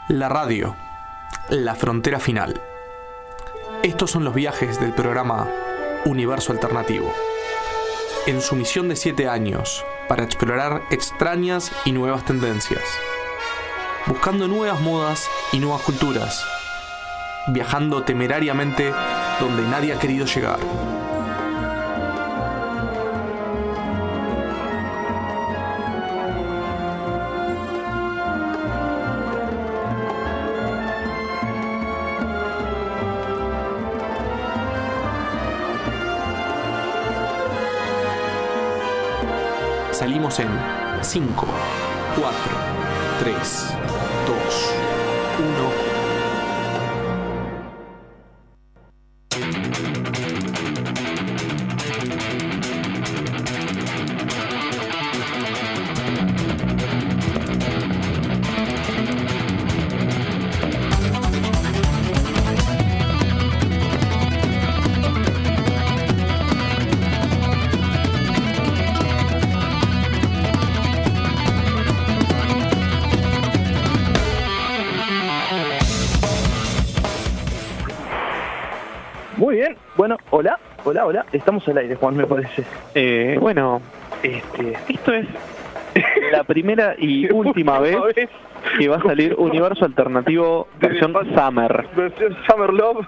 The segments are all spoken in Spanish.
La radio, la frontera final. Estos son los viajes del programa Universo Alternativo. En su misión de 7 años, para explorar extrañas y nuevas tendencias. Buscando nuevas modas y nuevas culturas. Viajando temerariamente donde nadie ha querido llegar. Salimos en 5, 4, 3, 2, 1. Muy bien, bueno, hola, estamos al aire, Juan, me parece. Esto es la primera y última vez que va a salir Universo Alternativo versión Summer. Versión Summer Love.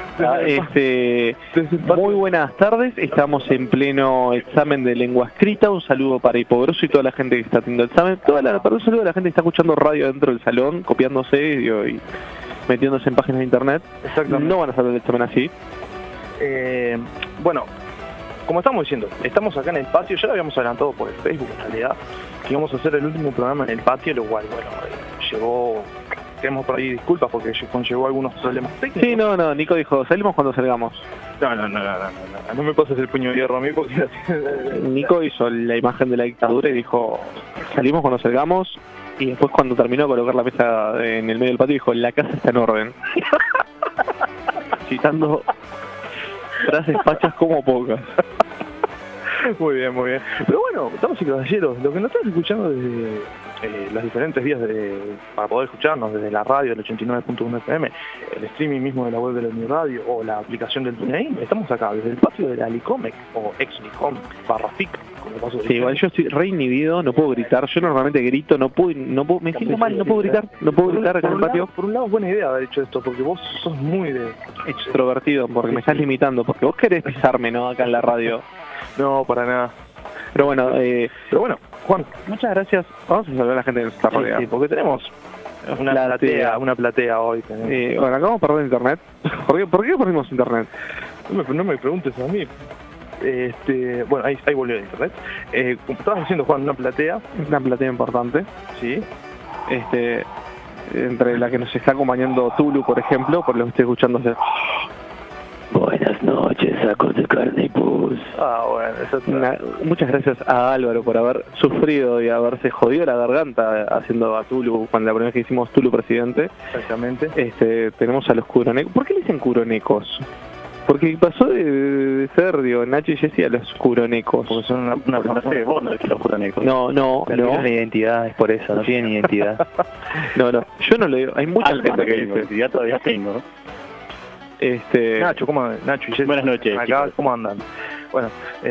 Muy buenas tardes, estamos en pleno examen de lengua escrita. Un saludo para Hipogroso y toda la gente que está haciendo el examen. Un saludo a la gente que está escuchando radio dentro del salón, copiándose y metiéndose en páginas de internet. Exactamente. No van a salir del examen así. Bueno, como estamos diciendo, estamos acá en el patio. Ya lo habíamos adelantado por el Facebook en realidad, que íbamos a hacer el último programa en el patio, lo cual, queremos por ahí disculpas porque conllevó algunos problemas técnicos. Sí, no, Nico dijo, salimos cuando salgamos. No me pases el puño de hierro a mí porque... Nico hizo la imagen de la dictadura y dijo, salimos cuando salgamos, y después cuando terminó de colocar la mesa en el medio del patio dijo, la casa está en orden. Citando frases fachas como pocas. Muy bien. Pero bueno, damas y caballeros, lo que nos están escuchando desde las diferentes vías para poder escucharnos, desde la radio del 89.1 FM, el streaming mismo de la web de la Uniradio o la aplicación del TuneIn, estamos acá desde el patio de la Licomec o ex-Licomec /FIC, como pasó. Sí, igual yo estoy re inhibido, no puedo gritar. Yo normalmente grito, no puedo, me siento mal, no puedo gritar acá en el patio. Por un lado es buena idea haber hecho esto, porque vos sos muy extrovertido, porque me estás limitando, porque vos querés pisarme, ¿no? Acá en la radio. No, para nada. Pero bueno, Juan, muchas gracias. Vamos a saludar a la gente que nos está rodeando. Sí, porque tenemos una platea hoy. Bueno, acabamos de perder internet. ¿Por qué perdimos internet? No me preguntes a mí. Bueno, ahí volvió el internet. Como estabas diciendo, Juan, una platea importante. Sí. Entre la que nos está acompañando Tulu, por ejemplo, por lo que estoy escuchando hacer. Buenas noches, sacos de carne y pus. Muchas gracias a Álvaro por haber sufrido y haberse jodido la garganta haciendo a Tulu, cuando la primera vez que hicimos Tulu presidente. Exactamente. Tenemos a los curonecos. ¿Por qué le dicen curonecos? Porque pasó de ser, Nacho y Jessy a los curonecos. Porque son una frase de vos, no es que los curonecos. No. La identidad es por eso, no tienen identidad. No, yo no lo digo. Hay mucha gente que dice. Identidad todavía tengo. Nacho y Jessy. Buenas noches, acá, chicos. ¿Cómo andan? Bueno,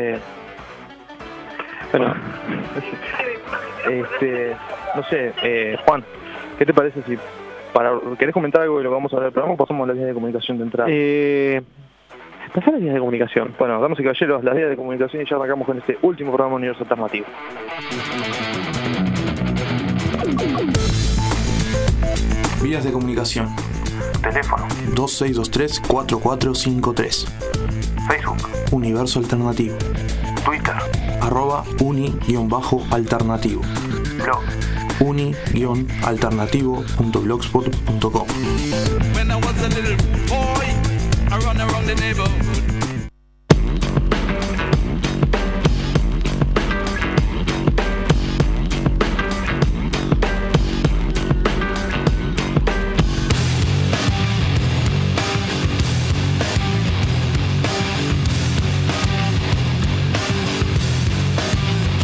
no sé, Juan, ¿qué te parece si querés comentar algo de lo que vamos a hablar del programa o pasamos a las vías de comunicación de entrada? Pasar a las vías de comunicación. Bueno, damas y caballeros, las vías de comunicación, y ya arrancamos con este último programa Universo Alternativo. Vías de comunicación. Teléfono 2623-4453. Facebook, Universo Alternativo. Twitter, @uni_alternativo. blog, uni-alternativo.blogspot.com. When I was a little boy, I run around the neighborhood.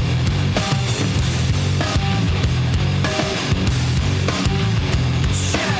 Shit.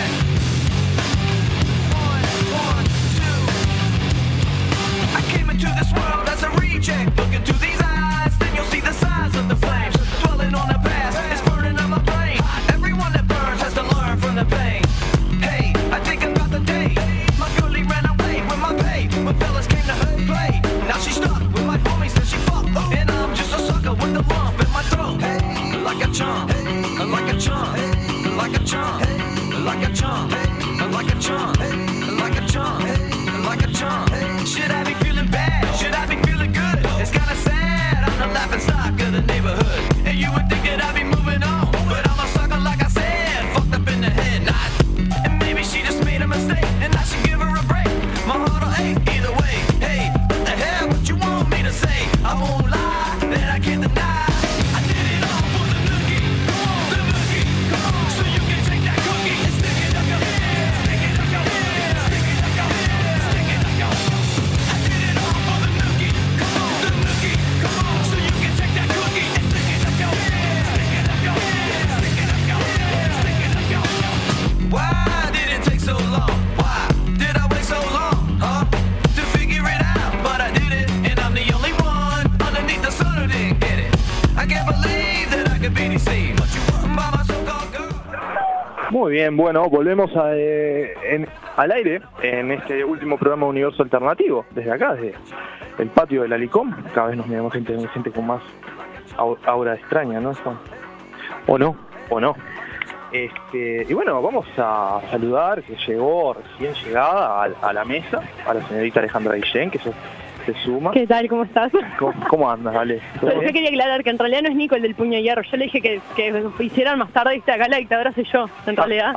the lump in my throat. Like a chump, like a chump, like a chump, like a chump, like a chump, like a chump, like a chump. Should I be feeling bad? Should I be feeling good? It's kinda sad, I'm the laughing stock of the neighborhood. And you would think that I'd be moving on, but I'm a sucker like I said, fucked up in the head. And maybe she just made a mistake, and I should give her a break. My heart'll ache either way. Hey, what the hell, what you want me to say? I won't lie, that I can't deny. I did it all for the nookie, the nookie, so you can take that cookie and stick it up your head, stick it up your head, stick it up your head, stick it up your head. I did it all for the nookie, the nookie, so you can take that cookie and stick it up your head, stick it up your head, stick it up your head, stick it up your head. Why did it take so long? Why did I wait so long, huh? To figure it out, but I did it, and I'm the only one underneath the sun who didn't get it. I can't believe that I could be deceived by my so-called girl. Muy bien, bueno, volvemos al aire en este último programa de Universo Alternativo, desde acá, desde el patio de la Licom. Cada vez nos miramos gente con más aura extraña, ¿no, Juan? ¿O no? ¿O no? Y bueno, vamos a saludar, que llegó recién llegada a la mesa, a la señorita Alejandra Guillén, que se suma. ¿Qué tal? ¿Cómo estás? ¿Cómo andas, Ale? Yo quería aclarar que en realidad no es Nico el del puño de hierro. Yo le dije que hicieran más tarde, acá la dictadora soy yo, en realidad.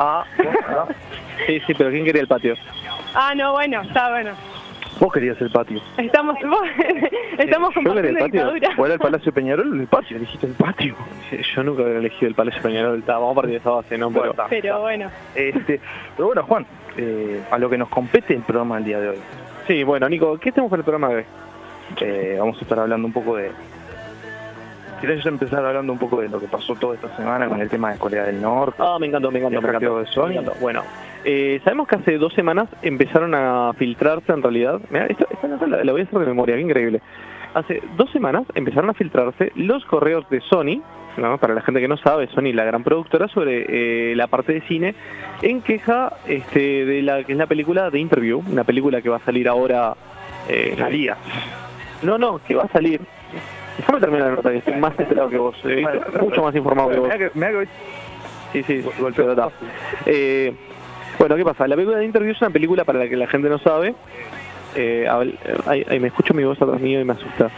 Sí, pero ¿quién quería el patio? No, bueno, está bueno. Vos querías el patio. Estamos compartiendo la dictadura. ¿O era el Palacio Peñarol o el patio? Elegiste el patio. Yo nunca había elegido el Palacio Peñarol. Vamos a partir de esa base, ¿no? Pero bueno. Pero bueno, Juan, a lo que nos compete el programa del día de hoy. Sí, bueno, Nico, ¿qué tenemos para el programa de hoy? Vamos a estar hablando un poco de... ¿Querés empezar hablando un poco de lo que pasó toda esta semana con el tema de Corea del Norte? Me encantó. De Sony. Bueno, sabemos que hace 2 semanas empezaron a filtrarse, en realidad... Mirá, esta nota la voy a hacer de memoria, qué increíble. Hace 2 semanas empezaron a filtrarse los correos de Sony, ¿no? Para la gente que no sabe, Sony, la gran productora, sobre la parte de cine, en queja de la que es la película The Interview, una película que va a salir ahora... Salía. No, que va a salir... Déjame terminar la nota, que estoy más enterado que vos, mucho más informado que vos. Sí, pero está. Bueno, ¿qué pasa? La película de Interview es una película para la que la gente no sabe. Me escucho mi voz atrás mío y me asusta.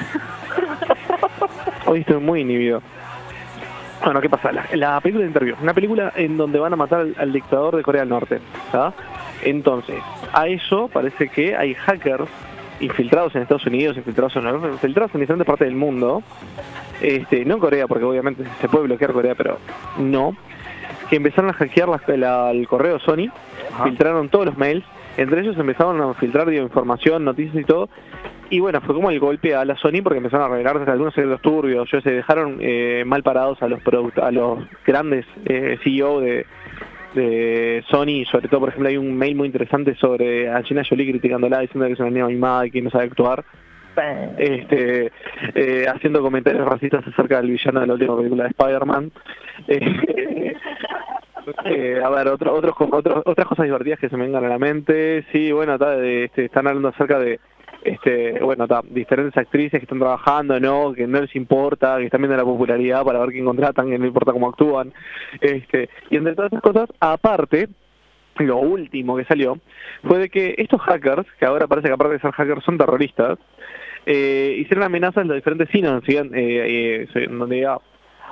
Hoy estoy muy inhibido. Bueno, ¿qué pasa? La película de Interview es una película en donde van a matar al dictador de Corea del Norte, ¿sabes? Entonces, a eso parece que hay hackers infiltrados en Estados Unidos, infiltrados en diferentes partes del mundo, no en Corea, porque obviamente se puede bloquear Corea, pero no, que empezaron a hackear el correo Sony. Ajá. Filtraron todos los mails, entre ellos empezaron a filtrar información, noticias y todo, y bueno, fue como el golpe a la Sony, porque empezaron a revelarse algunos secretos turbios, se dejaron mal parados a los grandes CEO de Sony. Sobre todo, por ejemplo, hay un mail muy interesante sobre Angelina Jolie criticándola, diciendo que es una niña mimada y que no sabe actuar, haciendo comentarios racistas acerca del villano de la última película de Spider-Man. A ver, otras cosas divertidas que se me vengan a la mente. Sí, bueno, están hablando acerca de diferentes actrices que están trabajando, ¿no? Que no les importa, que están viendo la popularidad para ver quién contratan, que no importa cómo actúan. Y entre todas esas cosas, aparte, lo último que salió fue de que estos hackers, que ahora parece que aparte de ser hackers son terroristas, hicieron amenazas en los diferentes cines donde diga...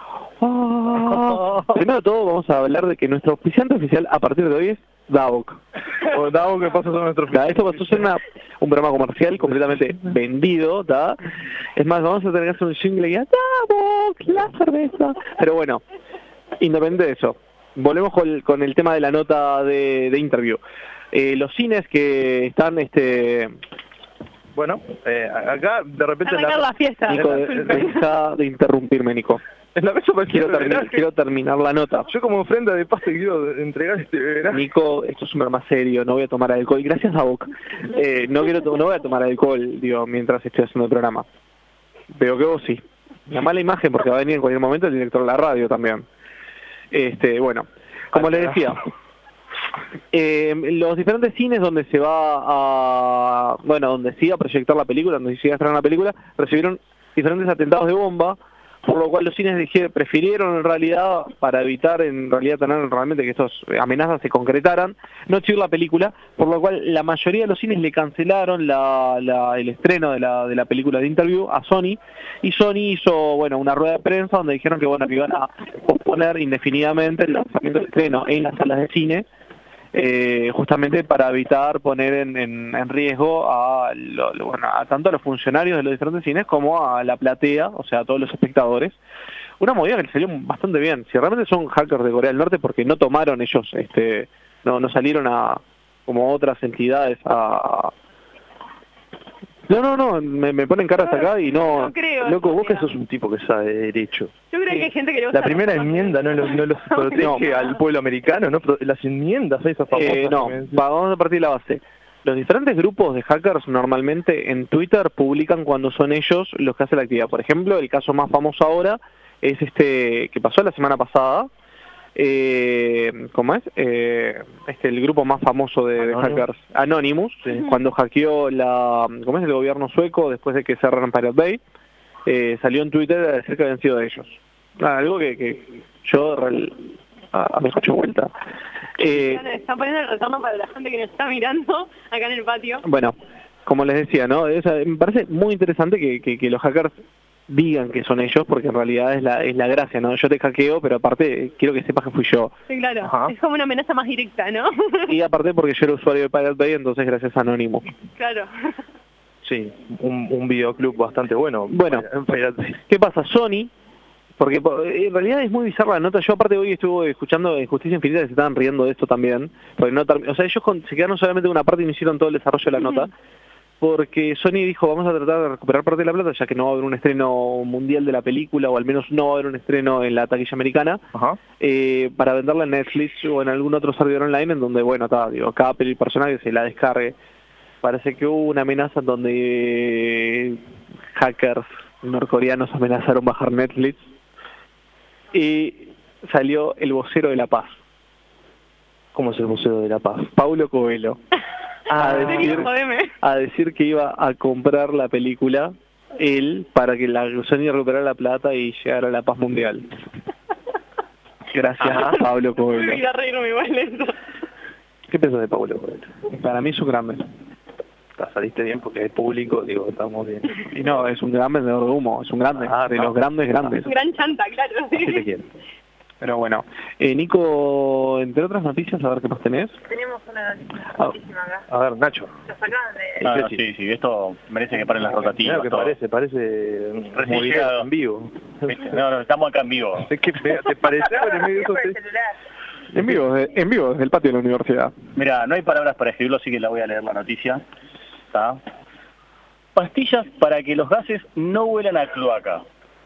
Primero de todo vamos a hablar de que nuestro auspiciante oficial a partir de hoy es Davok. Davok, que pasó a ser nuestro oficial. Esto pasó a ser un programa comercial completamente vendido, ¿tá? Es más, vamos a tener que hacer un jingle y ya, Davok, la cerveza. Pero bueno, independiente de eso, volvemos con el tema de la nota de Interview. Los cines que están... Bueno, acá de repente... la fiesta. Nico, deja de interrumpirme, Nico. Quiero terminar la nota. Yo como ofrenda de paz te quiero entregar este verano. Nico, esto es un programa serio, no voy a tomar alcohol. Gracias a vos. No voy a tomar alcohol, mientras estoy haciendo el programa. Veo que vos sí. Una mala imagen porque va a venir en cualquier momento el director de la radio también. Bueno, como les decía, los diferentes cines donde se va donde se iba a proyectar la película, donde se iba a estrenar la película, recibieron diferentes atentados de bomba por lo cual los cines prefirieron en realidad, para evitar en realidad tener realmente que estas amenazas se concretaran, no exhibir la película, por lo cual la mayoría de los cines le cancelaron el estreno de la película de Interview a Sony, y Sony hizo una rueda de prensa donde dijeron que que iban a posponer indefinidamente el lanzamiento del estreno en las salas de cine, justamente para evitar poner en riesgo a tanto a los funcionarios de los diferentes cines como a la platea, o sea, a todos los espectadores. Una movida que les salió bastante bien. Si realmente son hackers de Corea del Norte, porque no tomaron ellos, no salieron como otras entidades a... No, me ponen caras acá y no creo, loco, vos que sos un tipo que sabe de derecho. Yo creo que hay gente que le gusta... La primera enmienda no los protege al pueblo americano, ¿no? Las enmiendas esas famosas. Vamos a partir de la base. Los diferentes grupos de hackers normalmente en Twitter publican cuando son ellos los que hacen la actividad. Por ejemplo, el caso más famoso ahora es que pasó la semana pasada. ¿Cómo es? El grupo más famoso de hackers, Anonymous, cuando hackeó el gobierno sueco después de que cerraron Pirate Bay, salió en Twitter a decir que habían sido de ellos. Algo que yo me escucho vuelta. Están poniendo el retorno para la gente que nos está mirando acá en el patio. Bueno, como les decía, ¿no? Me parece muy interesante que los hackers digan que son ellos, porque en realidad es la gracia, ¿no? Yo te hackeo, pero aparte quiero que sepas que fui yo. Sí, claro. Ajá. Es como una amenaza más directa, ¿no? Y aparte porque yo era usuario de Pirate Bay, entonces gracias a Anonymous. Claro. Sí, un videoclub bastante bueno. Bueno, ¿qué pasa? Sony, porque en realidad es muy bizarra la nota. Yo aparte hoy estuve escuchando en Justicia Infinita que se estaban riendo de esto también, porque ellos se quedaron solamente en una parte y no hicieron todo el desarrollo de la nota, porque Sony dijo, vamos a tratar de recuperar parte de la plata, ya que no va a haber un estreno mundial de la película, o al menos no va a haber un estreno en la taquilla americana, para venderla en Netflix o en algún otro servidor online, en donde, cada persona que se la descargue. Parece que hubo una amenaza en donde hackers norcoreanos amenazaron bajar Netflix, y salió el vocero de la paz. ¿Cómo es el vocero de la paz? Paulo Coelho. A decir que iba a comprar la película él para que la Sony recuperara la plata y llegara a la paz mundial. Gracias a Paulo Coelho. ¿Qué pensás de Paulo Coelho? Para mí es un gran Saliste bien porque es público, estamos bien. Y no, es un gran vendedor de humo, es un grande, los grandes. Un gran chanta, claro. ¿Qué te quiere? Pero bueno, Nico, entre otras noticias, a ver qué nos tenés. Tenemos una noticia acá. A ver, Nacho. Las acaban de... Sí, esto merece que paren las rotativas. Claro que parece movilidad en vivo. No, estamos acá en vivo. ¿Te parece? En vivo desde el patio de la universidad. Mira, no hay palabras para escribirlo, así que la voy a leer la noticia. ¿Está? Pastillas para que los gases no huelan a cloaca.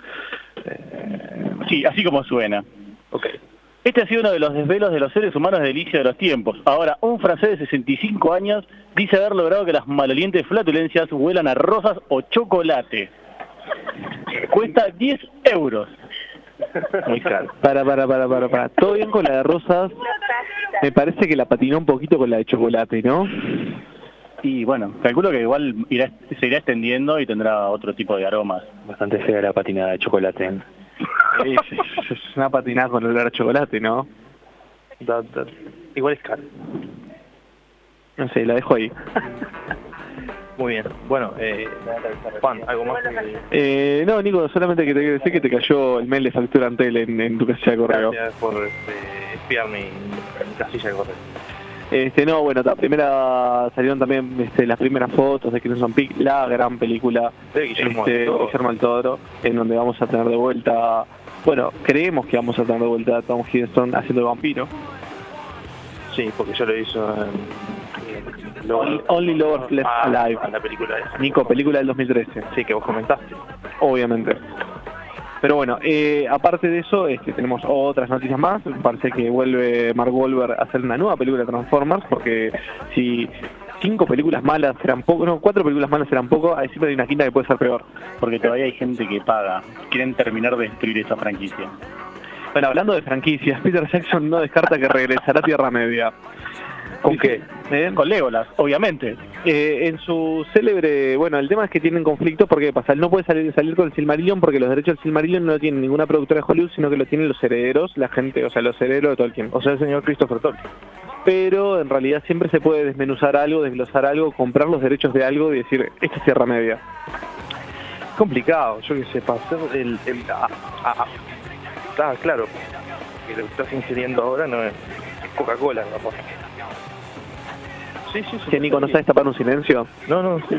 Sí, así como suena. Okay. Este ha sido uno de los desvelos de los seres humanos del inicio de los tiempos. Ahora, un francés de 65 años dice haber logrado que las malolientes flatulencias huelan a rosas o chocolate. Cuesta 10 euros. Muy caro. Para. Todo bien con la de rosas. Me parece que la patinó un poquito con la de chocolate, ¿no? Y bueno, calculo que igual se irá extendiendo y tendrá otro tipo de aromas. Bastante fea la patinada de chocolate. Es una patinada con olor a chocolate, ¿no? Igual es caro. No sé, la dejo ahí. Muy bien. Bueno, Juan, ¿algo más? No, Nico, solamente que te quiero decir que te cayó el mail de factura Antel en tu casilla de correo. Gracias por espiar mi casilla de correo. Primera salieron también las primeras fotos de Crimson Peak, la gran película de Guillermo del Toro, en donde vamos a tener de vuelta, creemos que vamos a tener de vuelta a Tom Hiddleston haciendo el vampiro. Sí, porque ya lo hizo en Only Lovers Left Alive. La película esa. Nico, película del 2013. Sí, que vos comentaste. Obviamente. Pero bueno, aparte de eso, tenemos otras noticias más. Parece que vuelve Mark Wahlberg a hacer una nueva película de Transformers, porque si 4 películas malas serán poco, ahí siempre hay una quinta que puede ser peor. Porque todavía hay gente que paga. Quieren terminar de destruir esa franquicia. Bueno, hablando de franquicias, Peter Jackson no descarta que regresará a Tierra Media. ¿Con qué? Con Legolas, obviamente. En su célebre... Bueno, el tema es que tienen conflicto porque ¿qué pasa? Él no puede salir con el Silmarillion porque los derechos del Silmarillion no lo tiene ninguna productora de Hollywood, sino que lo tienen los herederos, la gente, o sea, los herederos de Tolkien. O sea, el señor Christopher Tolkien. Pero en realidad siempre se puede desmenuzar algo, desglosar algo, comprar los derechos de algo y decir, esto es Tierra Media. Complicado, yo que sé, para hacer está claro que lo que estás ingiriendo ahora no es Coca-Cola, capaz. Sí. ¿Que Nico no sabes tapar un silencio? No, sí.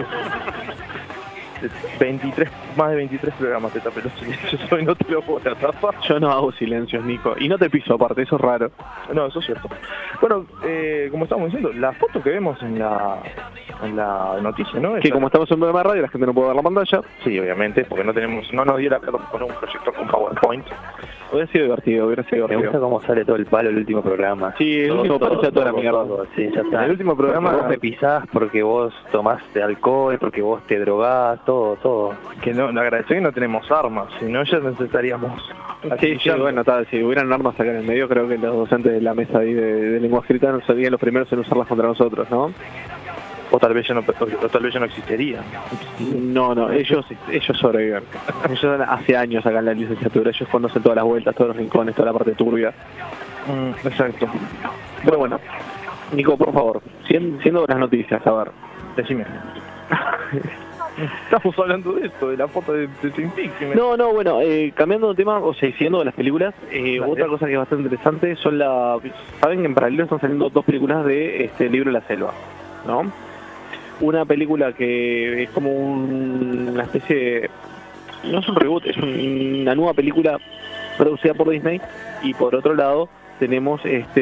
Más de 23 programas te tapé los silencios, hoy no te lo puedo tapar. Yo no hago silencios, Nico, y no te piso aparte, eso es raro. No, eso es cierto. Bueno, como estábamos diciendo, la foto que vemos en la noticia, ¿no? Que como estamos en un programa de radio, la gente no puede ver la pantalla. Sí, obviamente, porque no nos dio la plata con un proyector con PowerPoint. Hubiera sido divertido. Me gusta cómo sale todo el palo el último programa. Sí, el último programa ya toda la mierda. Sí, ya está. El último programa vos me pisás porque vos tomaste alcohol, porque vos te drogás, todo. Que no, agradecé que no tenemos armas, si no ya necesitaríamos... Sí, bueno, si hubieran armas acá en el medio, creo que los docentes de la mesa ahí de lengua escrita serían los primeros en usarlas contra nosotros, ¿no? O tal vez ya no existiría. No, ellos sobreviven. Ellos hace años acá en la licenciatura, ellos conocen todas las vueltas, todos los rincones, toda la parte turbia. Exacto. Pero bueno, Nico, por favor, siendo las noticias, a ver. Decime. Estamos hablando de esto, de la foto de Twin Peaks. No, bueno, cambiando de tema, o sea, siguiendo de las películas, otra cosa que es bastante interesante son saben que en paralelo están saliendo dos películas de Libro de la Selva, ¿no? Una película que es como una especie de... No es un reboot, es una nueva película producida por Disney, y por otro lado tenemos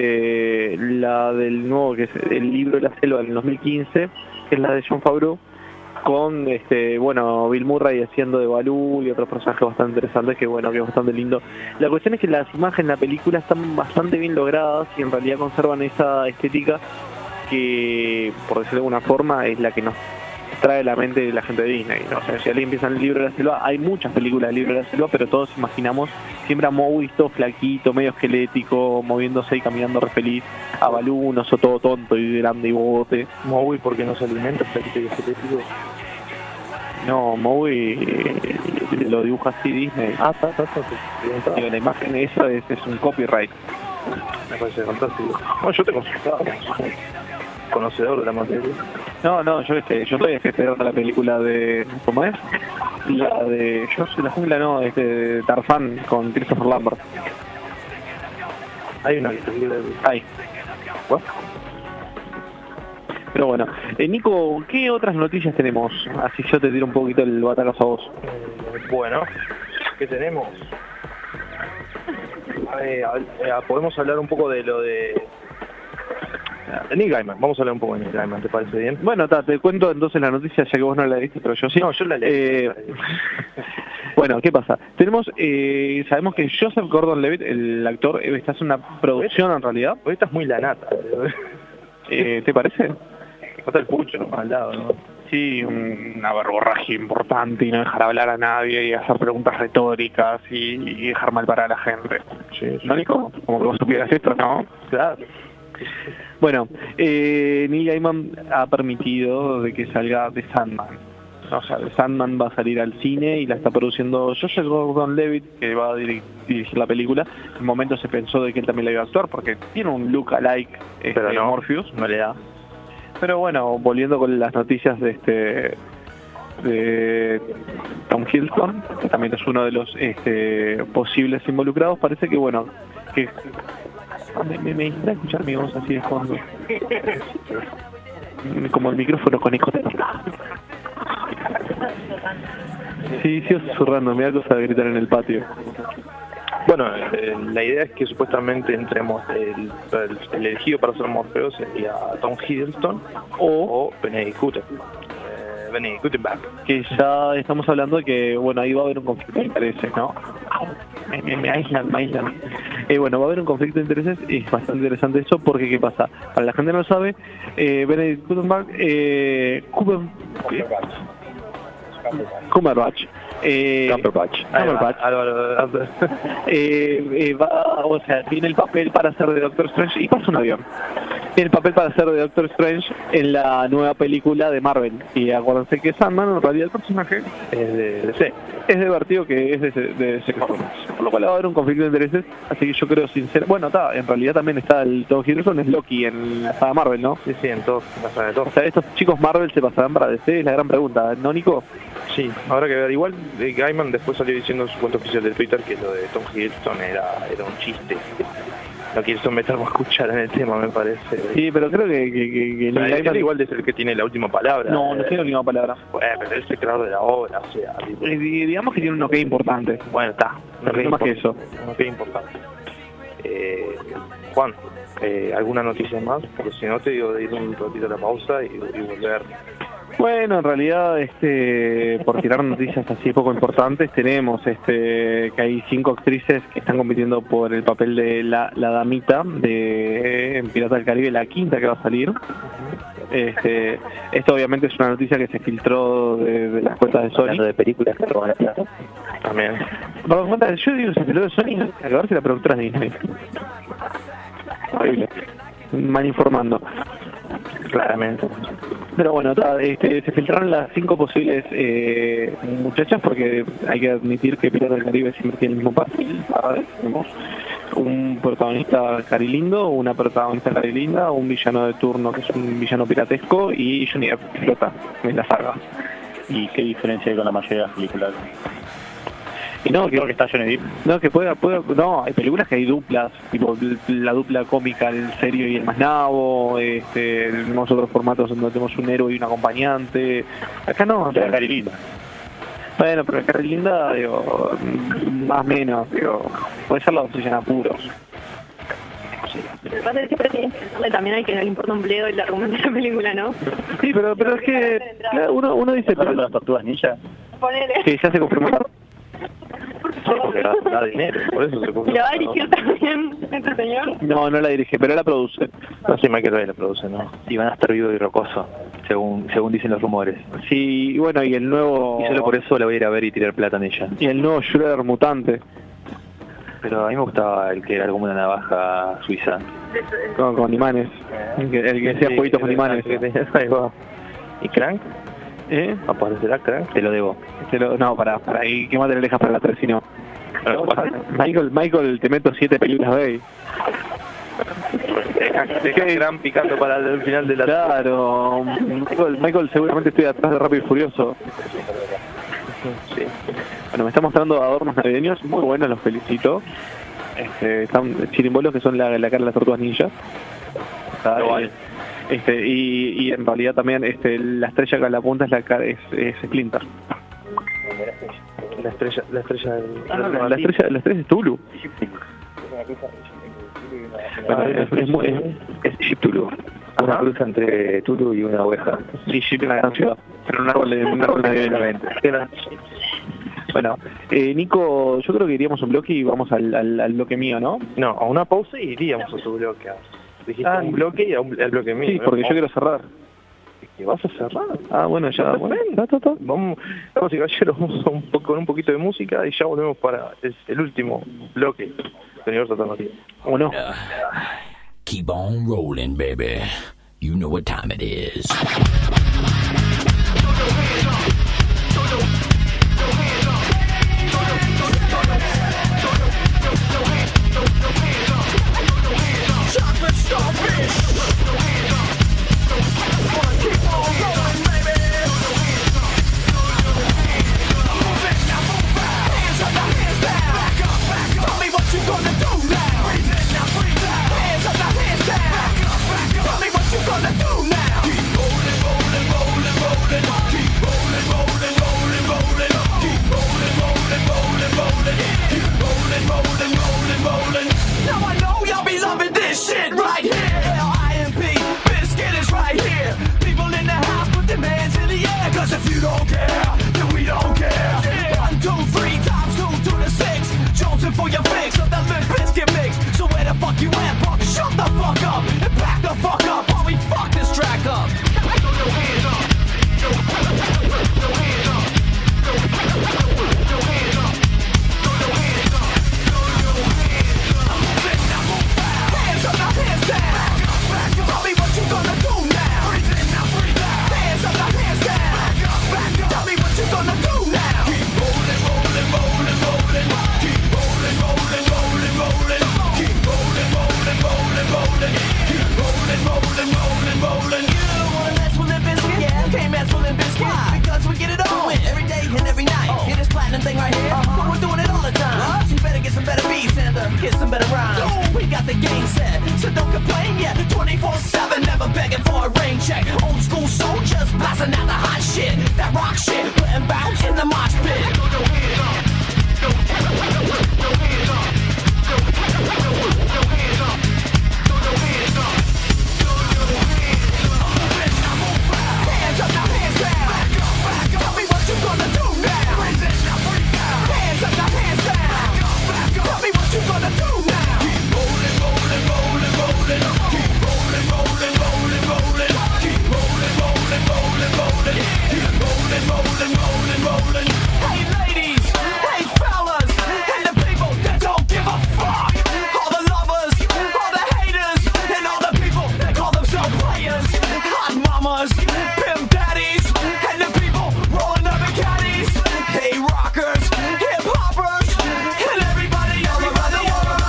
la del nuevo, que es el Libro de la Selva del 2015, que es la de Jon Favreau, con Bill Murray haciendo de Baloo y otros personajes bastante interesantes, que es bastante lindo. La cuestión es que las imágenes de la película están bastante bien logradas y en realidad conservan esa estética que, por decirlo de alguna forma, es la que nos trae a la mente de la gente de Disney, ¿no? O sea, si alguien piensa en el Libro de la Selva, hay muchas películas del Libro de la Selva, pero todos imaginamos siempre a Mowgli todo flaquito, medio esquelético, moviéndose y caminando re feliz, a Baloo un oso todo tonto y grande y bobote. Mowgli porque no se alimenta flaquito y esquelético. No, Mowgli lo dibuja así Disney. Está. La imagen de eso es un copyright. Me parece fantástico. No, yo te consultaba. Conocedor de la materia. No, yo estoy esperando la película de... ¿Cómo es? La de... Yo soy la jungla, no, de Tarzán con Christopher Lambert. Hay una película de... Hay. ¿What? Pero bueno, Nico, ¿qué otras noticias tenemos? Así yo te tiro un poquito el batacazo a vos. Bueno, ¿qué tenemos? Podemos hablar un poco de lo de Neil Gaiman. Vamos a hablar un poco de Neil Gaiman, ¿te parece bien? Bueno, te cuento entonces la noticia, ya que vos no la leíste, pero yo sí. No, yo la leí. Bueno, ¿qué pasa? Tenemos, sabemos que Joseph Gordon-Levitt, el actor, está haciendo una producción en realidad. Hoy estás muy la nata. ¿Te parece? Falta el pucho al lado, ¿no? Sí, una verborragia importante y no dejar hablar a nadie y hacer preguntas retóricas y dejar mal para la gente. Sí. ¿No, Nico? Como que vos supieras esto, ¿no? Claro. Bueno, Neil Gaiman ha permitido de que salga The Sandman. O sea, The Sandman va a salir al cine y la está produciendo Joseph Gordon-Levitt, que va a dirigir la película. En un momento se pensó de que él también la iba a actuar porque tiene un look alike pero no, Morpheus. No le da. Pero bueno, volviendo con las noticias de Tom Hiddleston, que también es uno de los posibles involucrados, parece que que me distrae escuchar mi voz así de fondo. Como el micrófono con eco. Sí, sigo susurrando, me da cosa de gritar en el patio. Bueno, la idea es que supuestamente entremos el elegido para ser Morfeo sería Tom Hiddleston o Benedict Cumberbatch. Que ya estamos hablando de que, ahí va a haber un conflicto de intereses, ¿no? Me aíslan. Va a haber un conflicto de intereses y es bastante interesante eso porque, ¿qué pasa? Para la gente que no lo sabe, Benedict Cumberbatch, Cumberbatch. Cumberbatch. O sea, tiene el papel para hacer de Doctor Strange y pasa un avión. Tiene el papel para hacer de Doctor Strange en la nueva película de Marvel. Y acuérdense que Sandman, en realidad, el personaje es de DC. Es divertido que es de DC Comics. Por lo cual va a haber un conflicto de intereses. Así que yo creo sincero. Bueno, en realidad también está el Tom Hiddleston, es Loki en la saga Marvel, ¿no? Sí, en todo, en la saga de todo. O sea, estos chicos Marvel se pasarán para DC, es la gran pregunta, ¿no, Nico? Sí, habrá que ver. Igual Gaiman después salió diciendo en su cuenta oficial de Twitter que lo de Tom Hiddleston era un chiste. No quiero meter más cuchara en el tema, me parece. Sí, pero creo que Gaiman igual es el que tiene la última palabra. No tiene la última palabra. Bueno, pero es el creador de la obra, o sea... digamos que tiene un ok importante. Bueno, está. No más que eso. Un ok importante. Juan, ¿alguna noticia más? Porque si no te digo de ir un ratito a la pausa y volver... Bueno, en realidad, por tirar noticias así poco importantes, tenemos que hay 5 actrices que están compitiendo por el papel de la damita de Pirata del Caribe, la quinta que va a salir. Esto obviamente es una noticia que se filtró de las cuentas de Sony. Hablando de películas que roban la plata. También. Yo digo, se filtró de Sony, a ver si la productora es Disney. Horrible. Mal informando. Claramente. Pero bueno, se filtraron las 5 posibles muchachas, porque hay que admitir que Pirata del Caribe siempre tiene el mismo perfil. Tenemos un protagonista carilindo, una protagonista carilinda, un villano de turno que es un villano piratesco y Johnny Depp flota en la saga. ¿Y qué diferencia hay con la mayoría de las películas? Y no, creo que está Johnny Depp. No, que no, hay películas que hay duplas, tipo la dupla cómica, el serio y el más nabo, tenemos otros formatos donde tenemos un héroe y un acompañante. Acá no, la Carilinda. Bueno, pero la Carilinda, digo, más o menos, digo, puede ser la doncella en apuros. Lo que pasa es que siempre tiene que pensarle también al que no le importa un bledo el argumento de la película, ¿no? Sí, pero es que uno dice... ¿Estás hablando de las tortugas ninja? Ponele. Que ya se confirmó. Porque da dinero, por eso se ¿Y la va a dirigir también este señor? No la dirige, pero la produce. No, sí, Michael Bay la produce, ¿no? Y van a estar vivo y rocoso, según dicen los rumores. Sí, bueno, y el nuevo... Y solo por eso la voy a ir a ver y tirar plata en ella. Y el nuevo Shredder mutante. Pero a mí me gustaba el que era como una navaja suiza. Con imanes. El que hacía jueguitos con imanes. ¿Y Crank? ¿Aparecerá Crank? Te lo debo. No, para ahí, ¿qué más te le dejas para la 3 si no? Michael, te meto 7 películas de ahí. Qué gran picando para el final de la... Claro, Michael seguramente estoy atrás de Rápido y Furioso. Sí. Bueno, me está mostrando adornos navideños, muy buenos, los felicito. Están chirimbolos que son la cara de las tortugas ninja. Y en realidad también la estrella acá en la punta es Splinter. La estrella la estrella es Tulu. Bueno, es Ship Tulu. Una cruz entre Tulu y una oveja. Sí, Ship es la gran ciudad, pero un árbol navideño. Bueno, Nico, yo creo que iríamos a un bloque y vamos al bloque mío, ¿no? No, a una pausa y iríamos a tu bloque. Dijiste un bloque y al bloque mío. Sí, porque yo quiero cerrar. ¿Qué vas a cerrar? Ah, bueno, ya. Bueno, Vamos y caballeros, con un poquito de música y ya volvemos para el último bloque del Universo Alternativo. ¿O no? Keep on rolling, baby. You know what time it is. Chocolate starfish. Keep on rolling, baby. Move it, now move out. Hands up, now hands down. Back up. Tell me what you gonna do now. Breathe in, now breathe out. Hands up, now hands down. Back up. Tell me what you gonna do now. Keep rolling, rolling, rolling, rolling. Keep rolling, rolling, rolling, rolling. Keep rolling, rolling, rolling, rolling. Keep rolling, rolling, rolling, rolling. Now I know y'all be loving this shit right here. L.I.M.P. Biscuit is right here. People in the house put their hands in the air. Cause if you don't care, then we don't care. 1, 2, 3 times 2 to the 6. Jonesing for your fix of that Limp Biscuit mix. So where the fuck you at, punk? Shut the fuck up and back the fuck up while we fuck this track up. Throw your hands up. Throw your hands up. got the game set, so don't complain yet. 24/7, never begging for a rain check. Old school soldiers blasting out the hot shit, that rock shit, putting bounce in the mosh pit. Throw your hands up, throw your hands up, throw your hands up, throw your hands up, throw your hands up. Hands up, now hands down. Back up, back up. Tell me what you gonna do now. Hands up, now hands down. Back up, back up. Tell me what you gonna do now. Keep rolling, rolling, rolling, rolling. Keep rolling, rolling, rolling, rolling. Keep rolling, rolling, rolling, rolling. Keep rolling, rolling, rolling, rolling. Hey ladies, hey fellas, and the people that don't give a fuck. All the lovers, all the haters, and all the people that call themselves players. Hot mamas, pimp daddies, and the people rolling up in caddies. Hey rockers, hip hoppers, and everybody all around the world.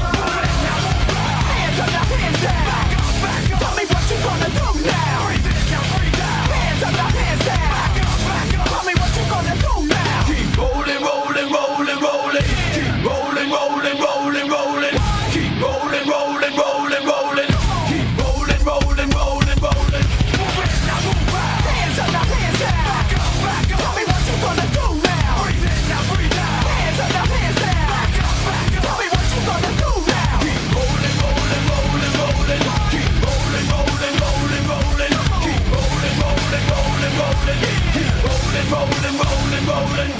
Hands up, now hands down. Back up, back up. Tell me what you gonna do now. Breathe in, now breathe out. Hands up, now hands down. Back up, back up. Tell me what you gonna do now. Keep rolling, rolling, rolling, rolling. Keep rolling, rolling, rolling, rolling. Keep rolling, rolling, rolling, rolling. Keep rolling, rolling, rolling, rolling. Move in, now move out. Hands up, now hands down. Back up, back up. Tell me what you gonna do now. Breathe in, now breathe out. Hands up, now hands down. Back up, back up. Tell me what you gonna do now. Keep rolling, rolling, rolling, rolling. Keep rolling, rolling, rolling, rolling. Keep rolling, rolling, rolling, rolling. Keep rolling, rolling, rolling, rolling.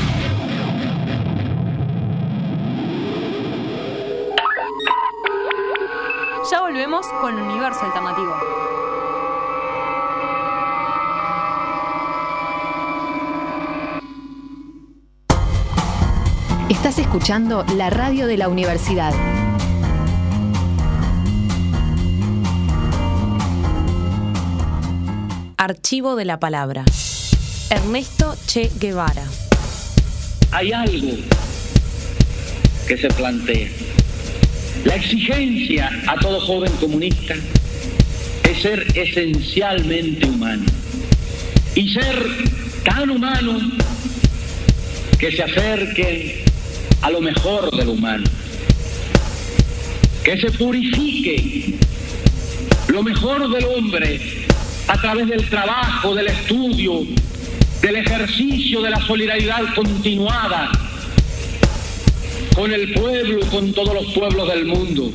Ya volvemos con Universo Alternativo. Estás escuchando la radio de la universidad. Archivo de la palabra. Ernesto Che Guevara. Hay algo que se plantea. La exigencia a todo joven comunista es ser esencialmente humano y ser tan humano que se acerquen a lo mejor del humano, que se purifique lo mejor del hombre a través del trabajo, del estudio, del ejercicio de la solidaridad continuada con el pueblo y con todos los pueblos del mundo,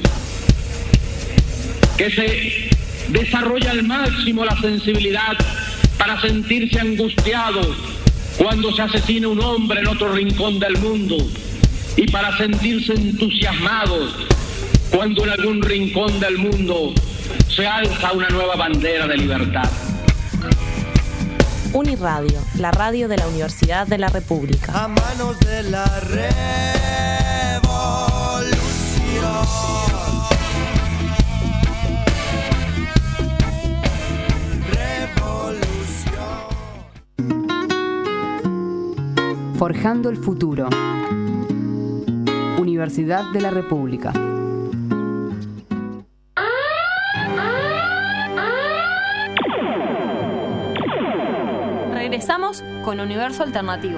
que se desarrolle al máximo la sensibilidad para sentirse angustiado cuando se asesina un hombre en otro rincón del mundo y para sentirse entusiasmado cuando en algún rincón del mundo se alza una nueva bandera de libertad. Uniradio, la radio de la Universidad de la República. A manos de la revolución. Forjando el futuro. Universidad de la República. Regresamos con Universo Alternativo.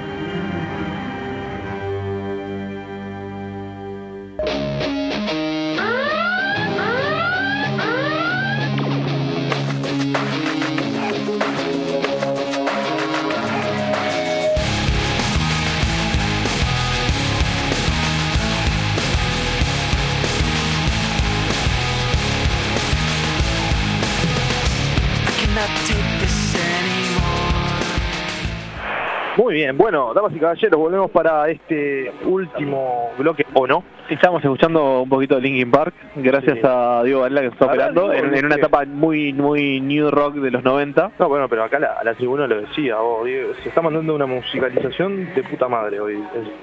Muy bien, bueno, damas y caballeros, volvemos para este último bloque, ¿o no? Estamos escuchando un poquito de Linkin Park, gracias a Diego Varela que se está operando, en una etapa muy new rock de los 90. No, bueno, pero acá la tribuna lo decía, Diego, se está mandando una musicalización de puta madre hoy.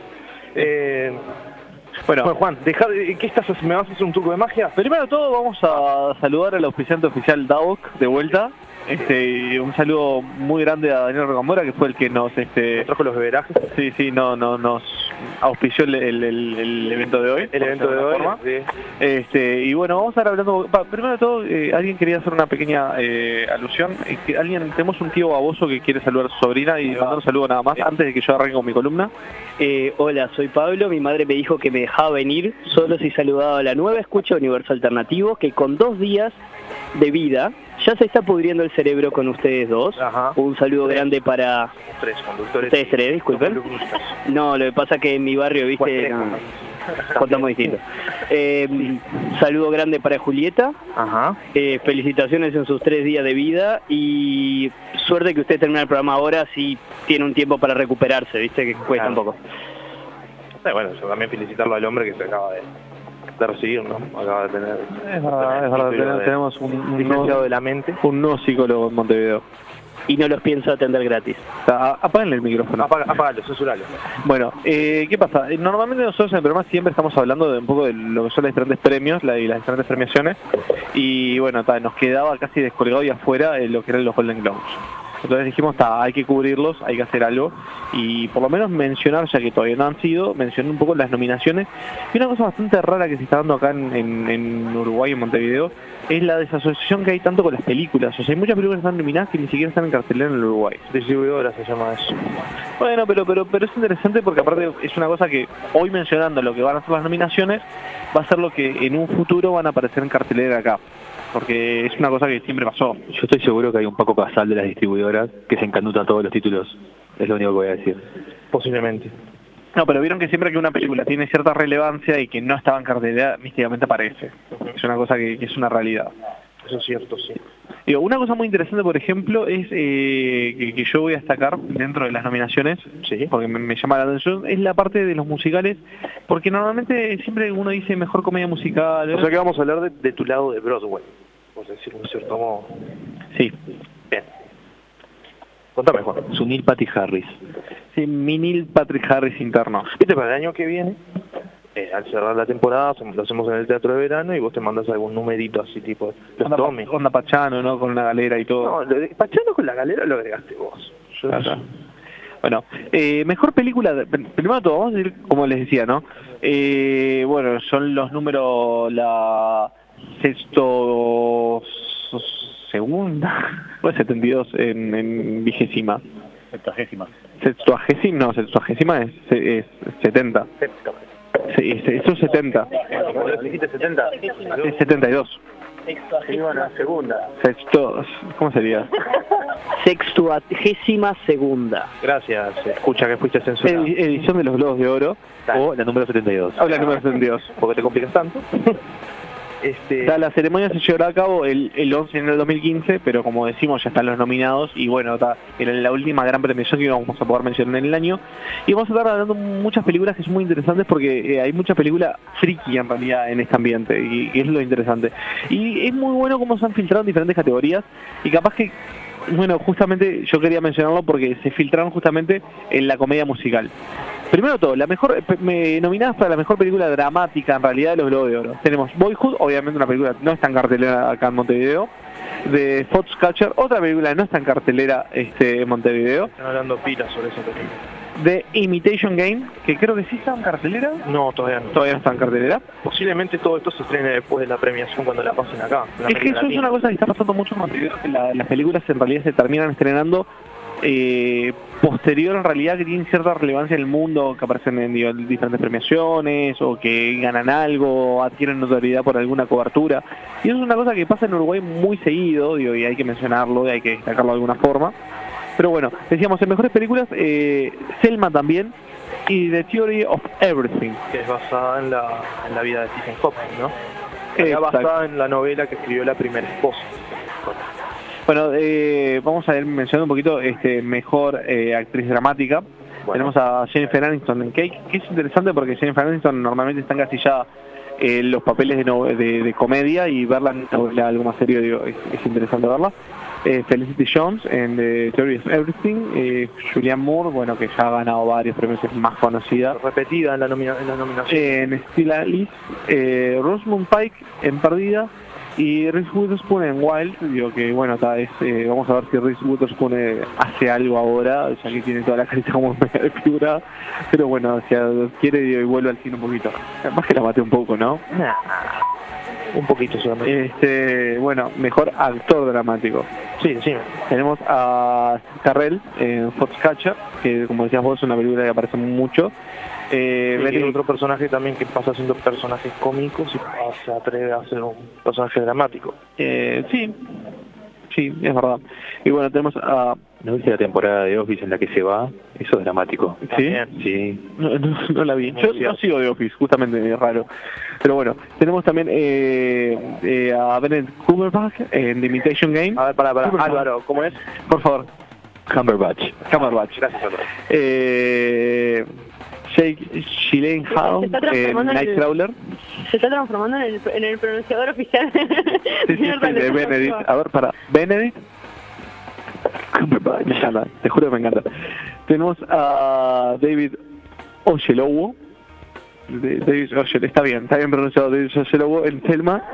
Bueno, Juan, ¿qué estás haciendo? ¿Me vas a hacer un truco de magia? Primero de todo vamos a saludar al auspiciante oficial DAOC de vuelta. Un saludo muy grande a Daniel Rocamora, que fue el que nos trajo los beberajes. Sí, nos auspició el evento de hoy. El evento de hoy, sí. Y bueno, vamos a estar hablando... primero de todo, alguien quería hacer una pequeña alusión. Tenemos un tío baboso que quiere saludar a su sobrina y mandar un saludo nada más antes de que yo arranque con mi columna. Hola, soy Pablo. Mi madre me dijo que me dejaba venir solo si saludaba a la nueva escucha Universo Alternativo, que con 2 días de vida ya se está pudriendo el cerebro con ustedes dos. Ajá. Un saludo grande para... 3 conductores. Ustedes 3, disculpen. No, lo que pasa es que en mi barrio, viste, contamos distinto. Saludo grande para Julieta. Ajá. Felicitaciones en sus 3 días de vida y suerte que usted termine el programa ahora si tiene un tiempo para recuperarse, viste, que cuesta un poco. Bueno, yo también felicitarlo al hombre que se acaba de recibir, ¿no? Acaba de tener... Es verdad, tenemos un licenciado de la mente. Un nuevo psicólogo en Montevideo. Y no los pienso atender gratis. Apáguenle el micrófono. Apágalo, censuralo. Bueno, ¿qué pasa? Normalmente nosotros en el programa siempre estamos hablando de un poco de lo que son los diferentes premios y las diferentes premiaciones. Y bueno, nos quedaba casi descolgado y afuera lo que eran los Golden Globes. Entonces dijimos, hay que cubrirlos, hay que hacer algo y por lo menos mencionar, ya que todavía no han sido, mencionar un poco las nominaciones. Y una cosa bastante rara que se está dando acá en Uruguay, en Montevideo, es la desasociación que hay tanto con las películas. O sea, hay muchas películas que están nominadas que ni siquiera están en cartelera en el Uruguay. Distribuidora se llama eso. Bueno, pero es interesante porque aparte es una cosa que hoy mencionando lo que van a ser las nominaciones, va a ser lo que en un futuro van a aparecer en cartelera acá. Porque es una cosa que siempre pasó. Yo estoy seguro que hay un Paco Casal de las distribuidoras que se encanuta todos los títulos. Es lo único que voy a decir. Posiblemente. No, pero vieron que siempre que una película tiene cierta relevancia y que no estaba en cartelera, místicamente aparece. Es una cosa que es una realidad. Eso es cierto, sí. Digo, una cosa muy interesante, por ejemplo, es que yo voy a destacar dentro de las nominaciones, sí, porque me llama la atención, es la parte de los musicales, porque normalmente siempre uno dice mejor comedia musical. O sea que vamos a hablar de tu lado de Broadway, por decirlo en cierto modo. Sí. Bien. Contame, Juan. Su Neil Patrick Harris. Sí, mi Neil Patrick Harris interno. Viste, para el año que viene, al cerrar la temporada, lo hacemos en el Teatro de Verano y vos te mandas algún numerito así, tipo los Tommy. Onda Pachano, ¿no? Con una galera y todo. No, Pachano con la galera lo agregaste vos. Bueno, mejor película, primero de todo, vamos a decir, como les decía, ¿no? Bueno, son los números, la segunda, pues 72 en vigésima. Sextuagésima es 70. Sí, eso es 70. ¿Dijiste 70? Es 72. Segunda. ¿Cómo sería? 62ª. Gracias, escucha que fuiste censurado. Edición de los Globos de Oro. O la número 72. O la número 72. ¿Por qué te complicas tanto? La ceremonia se llevará a cabo el 11 en el 2015, pero como decimos ya están los nominados y bueno, era la última gran premiación que íbamos a poder mencionar en el año y vamos a estar hablando de muchas películas que son muy interesantes porque hay mucha película friki en realidad en este ambiente y es lo interesante y es muy bueno cómo se han filtrado en diferentes categorías y capaz que bueno, justamente yo quería mencionarlo porque se filtraron justamente en la comedia musical. Primero de todo, la mejor nominadas para la mejor película dramática en realidad de los Globos de Oro. Tenemos Boyhood, obviamente una película no está en cartelera acá en Montevideo. De Foxcatcher, otra película que no está en cartelera en Montevideo. Están hablando pilas sobre esa película. De Imitation Game, que creo que sí está en cartelera. No, todavía no. Todavía no está en cartelera. Posiblemente todo esto se estrene después de la premiación cuando la pasen acá. Es que eso es una cosa que está pasando mucho en Montevideo, que las películas en realidad se terminan estrenando posterior en realidad que tienen cierta relevancia en el mundo, que aparecen en diferentes premiaciones o que ganan algo, adquieren notoriedad por alguna cobertura y eso es una cosa que pasa en Uruguay muy seguido, y hay que mencionarlo y hay que destacarlo de alguna forma, pero bueno, decíamos en mejores películas Selma también y The Theory of Everything, que es basada en la vida de Stephen Hawking, ¿no? Está basada en la novela que escribió la primera esposa. Bueno, vamos a ir mencionando un poquito mejor actriz dramática. Bueno. Tenemos a Jennifer Aniston en Cake, que es interesante porque Jennifer Aniston normalmente está encasillada en los papeles de comedia y verla en algo más serio es interesante verla. Felicity Jones en The Theory of Everything, Julianne Moore, bueno, que ya ha ganado varios premios, es más conocida. Repetida en la nominación. En Still Alice, Rosamund Pike en Perdida, Y Reese Witherspoon en Wild, digo que bueno, vamos a ver si Reese Witherspoon hace algo ahora, ya que tiene toda la carita como media desfigurada, pero bueno, si quiere y vuelve al cine un poquito. Además que la maté un poco, ¿no? Un poquito solamente. Bueno, mejor actor dramático. Sí. Tenemos a Carrell en Foxcatcher, que como decías vos es una película que aparece mucho. Y otro personaje también que pasa haciendo personajes cómicos y se atreve a hacer un personaje dramático. Sí, es verdad. Y bueno, tenemos a... ¿No viste la temporada de Office en la que se va? Eso es dramático. ¿Sí? Sí. No la vi. Yo no sigo de Office, justamente, es raro. Pero bueno, tenemos también a Benedict Cumberbatch en The Imitation Game. A ver, para Álvaro, ¿cómo es? Por favor. Cumberbatch. Gracias, Álvaro. Jake Gyllenhaal en Nightcrawler. Se está transformando en el pronunciador oficial. Sí, de Benedict. A ver, para Benedict Cumberbatch. Me encanta, te juro que me encanta. Tenemos a David Oyelowo. Está bien pronunciado, David Oyelowo en Selma.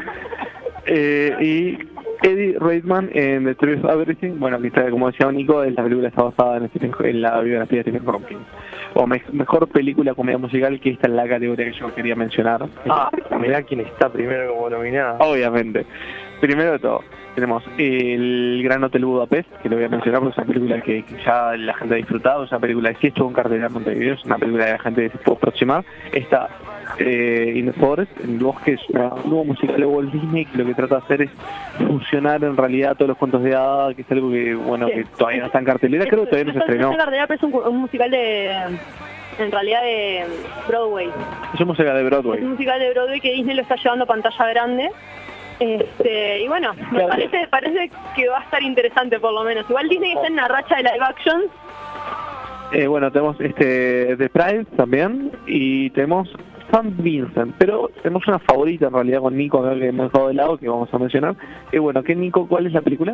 Y Eddie Redmayne en The Truth of Everything. Bueno, que está, como decía Nico, la película está basada en la biografía de Stephen Hawking. O mejor película comedia musical, que esta es la categoría que yo quería mencionar. Mirá quién está primero como nominada. Obviamente. Primero de todo, tenemos el Gran Hotel Budapest, que lo voy a mencionar porque es una película que ya la gente ha disfrutado, es una película que sí estuvo en cartelera en Montevideo, es una película que la gente se puede aproximar. Está In the Forest, en el bosque, es una nueva musical de Walt Disney que lo que trata de hacer es fusionar en realidad todos los cuentos de hadas, que es algo que, bueno, que todavía no está en cartelera, creo que todavía no se estrenó. No está en cartelera, pero es un musical en realidad de Broadway. Es una música de Broadway. Es un musical de Broadway que Disney lo está llevando a pantalla grande. Y bueno, me parece que va a estar interesante por lo menos. Igual Disney está en una racha de live action. Bueno, tenemos The Pride también y tenemos St. Vincent, pero tenemos una favorita en realidad con Nico acá que hemos dejado de lado, que vamos a mencionar. Bueno, ¿qué Nico? ¿Cuál es la película?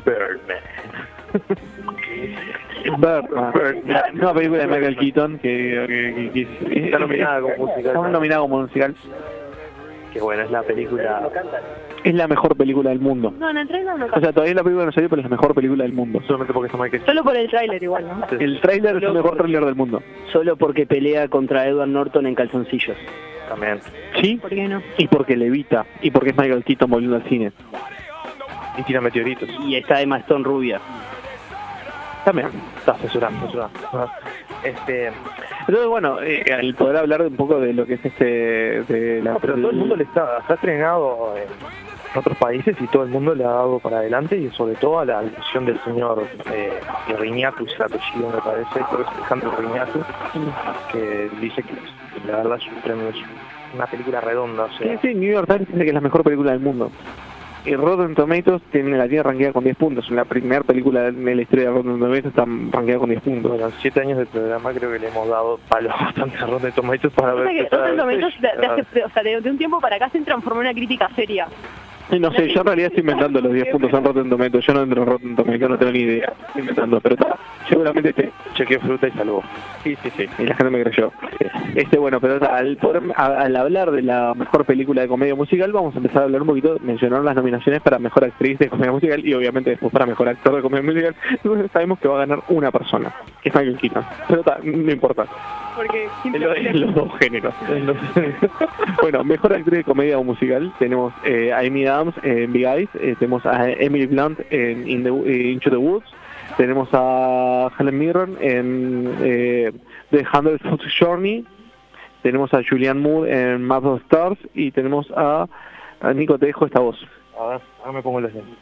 Birdman. Una película de Michael Keaton que está nominada como musical. Está nominada como musical. Que bueno, es la película... Es la mejor película del mundo. No, en el trailer no. O sea, todavía la película no salió, pero es la mejor película del mundo. Solamente porque está Michael. Solo por el tráiler igual, ¿no? El tráiler es el mejor tráiler del mundo. Solo porque pelea contra Edward Norton en calzoncillos. También. ¿Sí? ¿Por qué no? Y porque levita. Y porque es Michael Keaton volviendo al cine. Y tira meteoritos. Y está Emma Stone rubia. También. Está censurando. Entonces, bueno, al poder hablar un poco de lo que es pero todo el mundo está estrenado en otros países y todo el mundo le ha dado para adelante, y sobre todo a la visión del señor Iñárritu, es el apellido me parece, creo que es Alejandro Iñárritu, que dice que la verdad es una película redonda. O sea. Sí, New York Times dice que es la mejor película del mundo. Y Rotten Tomatoes la tiene rankeada con 10 puntos. En la primera película en la historia de Rotten Tomatoes está rankeada con 10 puntos. Bueno, en 7 años de programa creo que le hemos dado palos bastante a Rotten Tomatoes para ver... Rotten Tomatoes de un tiempo para acá se transformó en una crítica seria. No sé, yo en realidad estoy inventando los 10 puntos en Rotten Tomatoes. Yo no entro en Rotten Tomatoes, no tengo ni idea. Estoy inventando, pero seguramente chequeé fruta y salvó. Sí. Y la gente me creyó. Bueno, pero al hablar de la mejor película de comedia musical, vamos a empezar a hablar un poquito, mencionar las nominaciones para mejor actriz de comedia musical y obviamente después para mejor actor de comedia musical. Entonces sabemos que va a ganar una persona, que es Michael Keaton. Pero no importa. Porque en los dos géneros. Bueno, mejor actriz de comedia o musical tenemos a Amy Adams en Big Eyes, tenemos a Emily Blunt en Into the Woods, tenemos a Helen Mirren en The 100th Journey, tenemos a Julianne Moore en Map of Stars y tenemos a Nico, te dejo esta voz. A ver, ahora me pongo los lentes.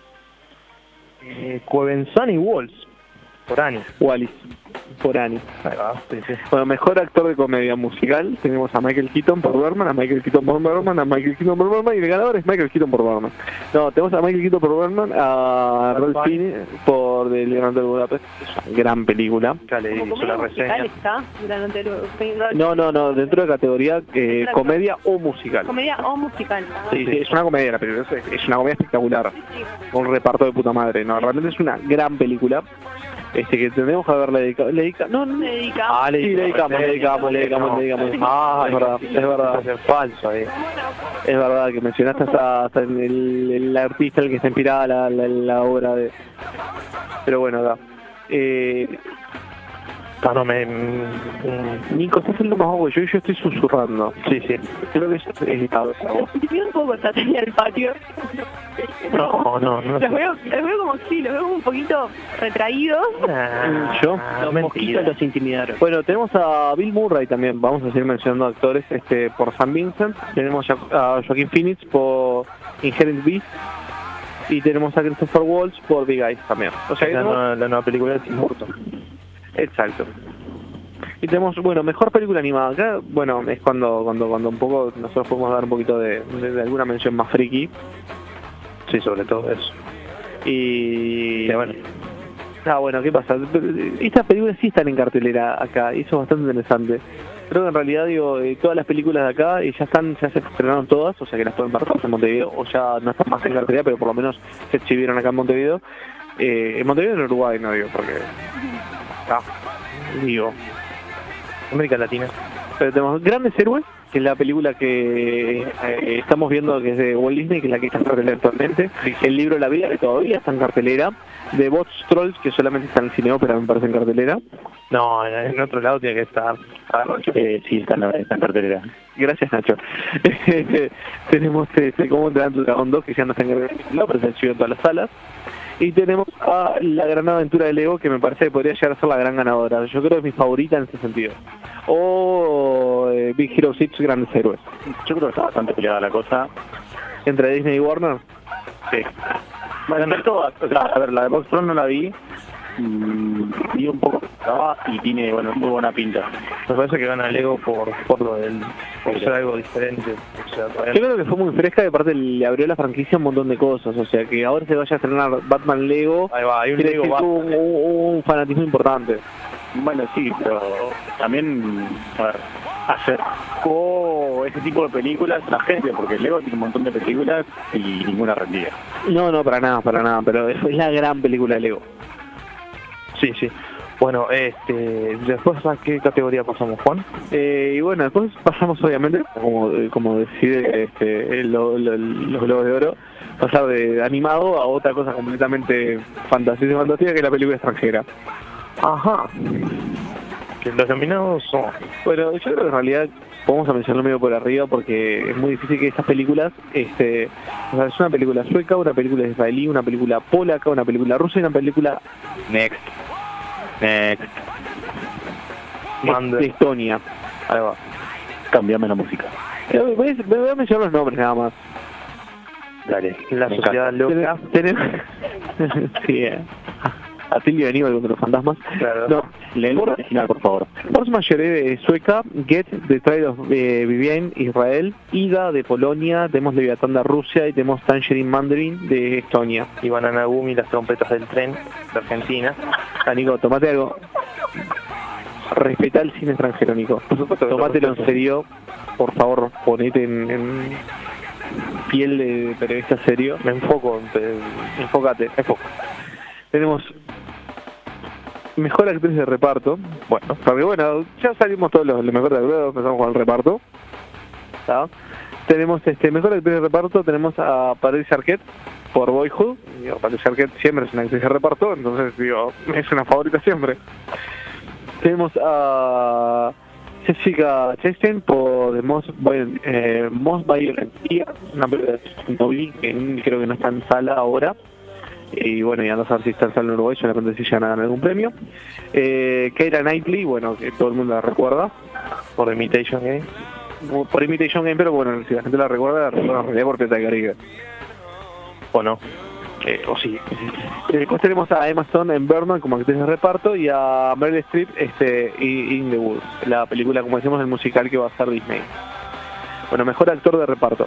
Coevensani Walls Wallis por Annie. Bueno, mejor actor de comedia musical tenemos a Michael Keaton por Birdman, a Michael Keaton por Birdman y el ganador es Michael Keaton por Birdman. No, tenemos a Michael Keaton por Birdman, a Ralph Fiennes por The Gran Hotel Budapest. Es una gran película. Hizo la reseña. No, dentro de categoría comedia o musical. Comedia o musical. Sí, es una comedia la película, es una comedia espectacular. Un reparto de puta madre. No, realmente es una gran película. que tendremos que haberle dedicado. Le dedicamos. Sí, le dedicamos. Es verdad. Es falso ahí. Es verdad que mencionaste hasta el artista el que está inspirada la obra de... Pero bueno, acá. Nico, estás haciendo más agua yo estoy susurrando. Sí. Creo que es editado. Yo un poco está en el patio. No. Los veo como un poquito retraídos. Yo Los mosquitos los intimidaron. Bueno, tenemos a Bill Murray también, vamos a seguir mencionando actores por San Vincent, tenemos a Joaquin Phoenix por Inherent Beast y tenemos a Christopher Waltz por Big Eyes también. O sea, la nueva película de Tim Burton. Exacto. Y tenemos, bueno, mejor película animada. Acá, bueno, es cuando un poco nosotros podemos dar un poquito de alguna mención más friki. Sí, sobre todo eso. Y bueno. Bueno, ¿qué pasa? Estas películas sí están en cartelera acá, y eso es bastante interesante. Creo que en realidad, todas las películas de acá ya se estrenaron todas, o sea que las pueden ver en Montevideo, o ya no están más en cartelera, pero por lo menos se exhibieron acá en Montevideo. En Montevideo en Uruguay, no digo, porque... América Latina. Pero tenemos Grandes Héroes, que es la película que estamos viendo, que es de Walt Disney, que es la que está en cartelera actualmente. El libro La Vida, que todavía está en cartelera. De Bots Trolls, que solamente está en el cine ópera, me parece, en cartelera. No, en otro lado tiene que estar. Sí, está en cartelera. Gracias, Nacho. Tenemos Cómo entrenar a tu dragón 2, que ya no está en cartelera, pero se exhibió en todas las salas. Y tenemos a La Gran Aventura de Lego, que me parece que podría llegar a ser la gran ganadora. Yo creo que es mi favorita en ese sentido. O Big Hero 6, Grandes Héroes. Yo creo que está bastante peleada la cosa. ¿Entre Disney y Warner? Sí. Bueno, en realidad, a ver, la de Box Tron no la vi. Vi un poco y tiene, muy buena pinta. Me parece que gana Lego por lo del... por ser algo diferente. O sea, yo creo que fue muy fresca y aparte le abrió la franquicia un montón de cosas. O sea, que ahora se vaya a estrenar Batman Lego. Ahí va, hay un Lego Batman. Un fanatismo importante. Bueno, sí, pero también, acercó ese tipo de películas a la gente, porque Lego tiene un montón de películas y ninguna rendía. No, para nada, pero es la gran película de Lego. Sí. Bueno, después ¿a qué categoría pasamos, Juan? Y bueno, después pasamos obviamente, como decide los Globos de Oro, pasar de animado a otra cosa completamente fantástica, que es la película extranjera. Ajá. Que los nominados son... Bueno, yo creo que en realidad vamos a mencionarlo medio por arriba porque es muy difícil que estas películas, es una película sueca, una película israelí, una película polaca, una película rusa y una película Next. de Estonia. Ahí va. Cambiame la música. Voy a mencionar los nombres nada más. Dale. La sociedad loca. Tenemos... sí, Atilio de Aníbal contra los fantasmas. Claro. No, lee el original, por favor. Force Majeure sueca, Get, The Trial of Vivienne, Israel, Ida de Polonia, tenemos Leviatán de Rusia y tenemos Tangerine Mandarin de Estonia. Y Bananagumi, las trompetas del tren de Argentina. Nico, tomate algo. Respetá el cine extranjero, Nico. Por supuesto. Tómatelo en serio. Por favor, ponete en piel de periodista serio. Me enfoco. Enfócate. Tenemos mejor actriz de reparto. Bueno, porque ya salimos todos los mejores actores, empezamos con el reparto. ¿Está? Tenemos mejor actriz de reparto, tenemos a Patricia Arquette por Boyhood. Patricia Arquette siempre es una actriz de reparto, entonces es una favorita siempre. Tenemos a Jessica Chastain por The Most Violent Year, una película de Toby que creo que no está en sala ahora. Y bueno, ya no sabemos si está en sala en Uruguay, solamente si llegan a ganar algún premio. Keira Knightley, que todo el mundo la recuerda por Imitation Game. Por Imitation Game, pero bueno, si la gente la recuerda en realidad por Pirata del Caribe. ¿O no? O sí. Después tenemos a Emma Stone en Birdman como actriz de reparto y a Meryl Streep In the Woods, la película, como decimos, el musical que va a hacer Disney. Bueno, mejor actor de reparto.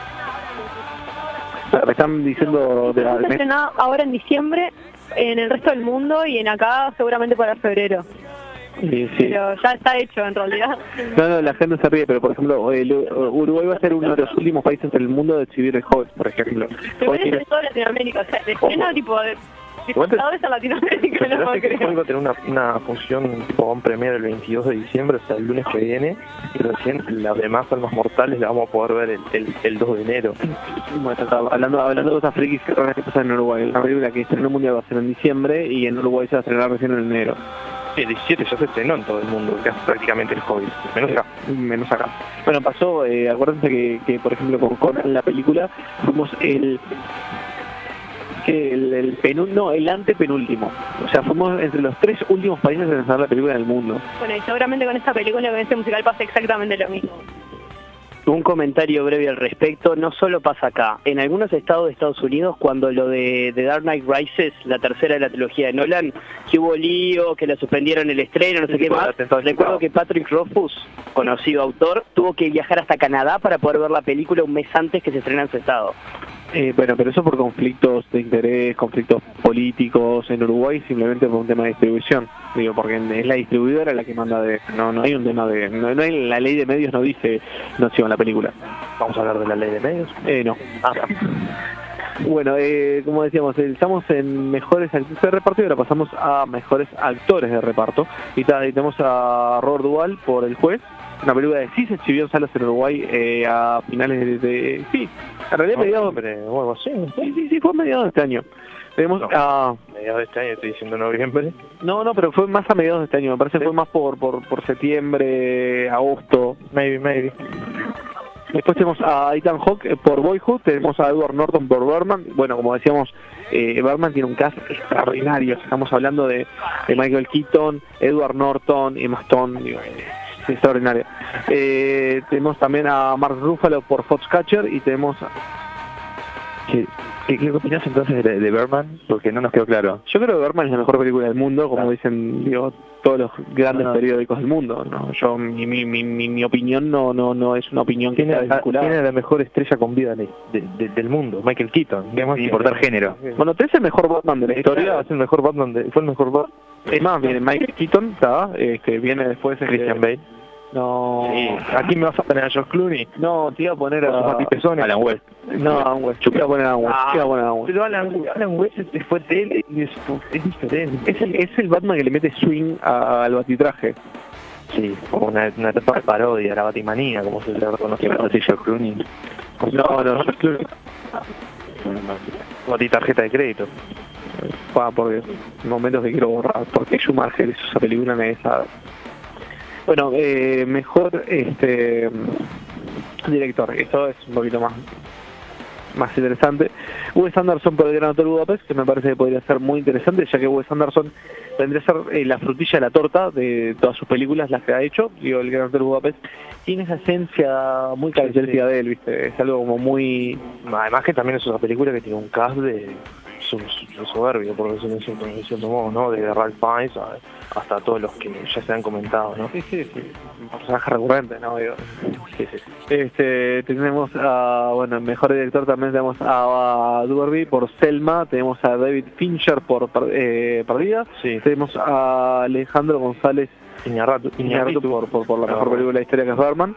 Me están diciendo... ahora en diciembre en el resto del mundo y en acá seguramente para febrero. Sí. Pero ya está hecho en realidad. No, la gente se ríe, pero por ejemplo, Uruguay va a ser uno de los últimos países del mundo de exhibir el Hobbit, por ejemplo. Se puede hacer en toda Latinoamérica, o sea, de escena tipo Disfrutado en Latinoamérica, no puedo creer. Hoy va a tener una función tipo on premiere el 22 de diciembre, o sea, el lunes que viene, y recién las demás almas mortales las vamos a poder ver el 2 de enero. Bueno, hablando de cosas frikis que pasan en Uruguay, la película que estrenó mundial va a ser en diciembre y en Uruguay se va a estrenar recién en enero. El 17 ya se estrenó en todo el mundo, que es prácticamente el Hobbit, menos acá. Bueno, pasó, acuérdense que por ejemplo con Conan, la película, fuimos el antepenúltimo. O sea, fuimos entre los 3 últimos países en lanzar la película del mundo. Bueno, y seguramente con esta película, con este musical, pasa exactamente lo mismo. Un comentario breve al respecto, no solo pasa acá. En algunos estados de Estados Unidos, cuando lo de The Dark Knight Rises, la tercera de la trilogía de Nolan, que hubo lío, que la suspendieron el estreno, no sé qué más, recuerdo que Patrick Rothfuss, conocido autor, tuvo que viajar hasta Canadá para poder ver la película un mes antes que se estrena en su estado. Bueno, pero eso por conflictos de interés, conflictos políticos en Uruguay, simplemente por un tema de distribución. Digo, porque es la distribuidora la que manda de... No hay un tema de... No hay, la ley de medios no dice no sigan la película. ¿Vamos a hablar de la ley de medios? No. Bueno, como decíamos, estamos en mejores actores de reparto y ahora pasamos a mejores actores de reparto. Y tenemos a Robert Duvall por El Juez, una película de sí se exhibió en salas en Uruguay a finales de... Sí, en realidad mediados... Sí, fue a mediados de este año. Tenemos mediados de este año, estoy diciendo noviembre. No, pero fue más a mediados de este año, me parece que fue más por septiembre, agosto. Maybe. Después tenemos a Ethan Hawke por Boyhood, tenemos a Edward Norton por Birdman. Bueno, como decíamos, Birdman tiene un cast extraordinario. Estamos hablando de Michael Keaton, Edward Norton, Emma Stone, extraordinario. Tenemos también a Mark Ruffalo por Foxcatcher y tenemos... ¿Qué opinas entonces de Birdman? Porque no nos quedó claro. Yo creo que Birdman es la mejor película del mundo, como dicen todos los grandes periódicos del mundo. ¿No? Yo mi opinión no es una opinión que sea vinculada. Tiene la mejor estrella con vida del mundo, Michael Keaton, sin importar género. Bueno, es el mejor Batman de la historia. Es el mejor Batman, fue el mejor Batman. Es más, viene Michael Keaton, viene después Christian Bale. No. Sí. ¿Aquí me vas a poner a George Clooney? No, te iba a poner a Alan West. No, Alan West. Yo te iba a poner a Alan West. Pero Alan West fue tele y es diferente. Es el Batman que le mete swing al batitraje. Sí, como una etapa de parodia, la batimanía, como se le reconoce a George Clooney. No, George Clooney. Batitarjeta de crédito. Por Dios, momentos que quiero borrar. Porque Schumacher hizo esa película me sabe. Bueno, mejor director, esto es un poquito más interesante. Wes Anderson por El Gran Hotel Budapest, que me parece que podría ser muy interesante, ya que Wes Anderson vendría a ser la frutilla de la torta de todas sus películas, las que ha hecho. Digo, El Gran Hotel Budapest tiene esa esencia muy característica de él, ¿viste? Es algo como muy... Además que también es una película que tiene un cast de soberbio, por decirlo de cierto modo, ¿no? Desde Ralph Fiennes hasta todos los que ya se han comentado, ¿no? Sí. Un personaje recurrente, ¿no? Sí. Tenemos el mejor director también tenemos a Duberby por Selma, tenemos a David Fincher por Perdida, tenemos a Alejandro González Iñárritu por la mejor película de la historia, que es Birdman.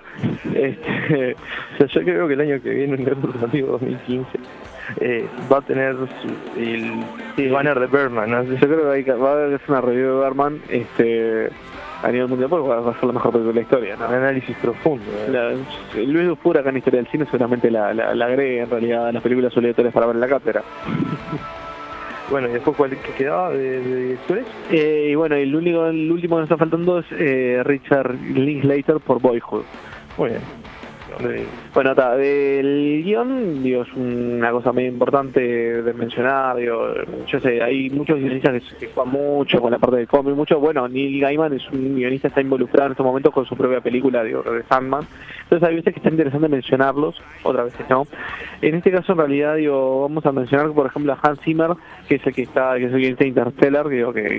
Yo creo que el año que viene, en el Alternativo 2015, va a tener el banner de Birdman, ¿no? Yo creo que va a haber una review de Birdman a nivel mundial, porque va a ser la mejor película de la historia, ¿no? Un análisis profundo. Luis Dufour acá en Historia del Cine seguramente la agregue en realidad a las películas obligatorias para ver en la cátedra. Bueno, y después, ¿cuál que quedaba de directores? Y bueno, el último que nos está faltando es Richard Linklater por Boyhood. Muy bien. Bueno, del guión, es una cosa muy importante de mencionar, yo sé, hay muchos guionistas que juegan mucho con la parte del cómic, Neil Gaiman es un guionista, está involucrado en estos momentos con su propia película, de Sandman, entonces hay veces que está interesante mencionarlos, otras veces no. En este caso, en realidad, vamos a mencionar, por ejemplo, a Hans Zimmer, que es el guionista de Interstellar,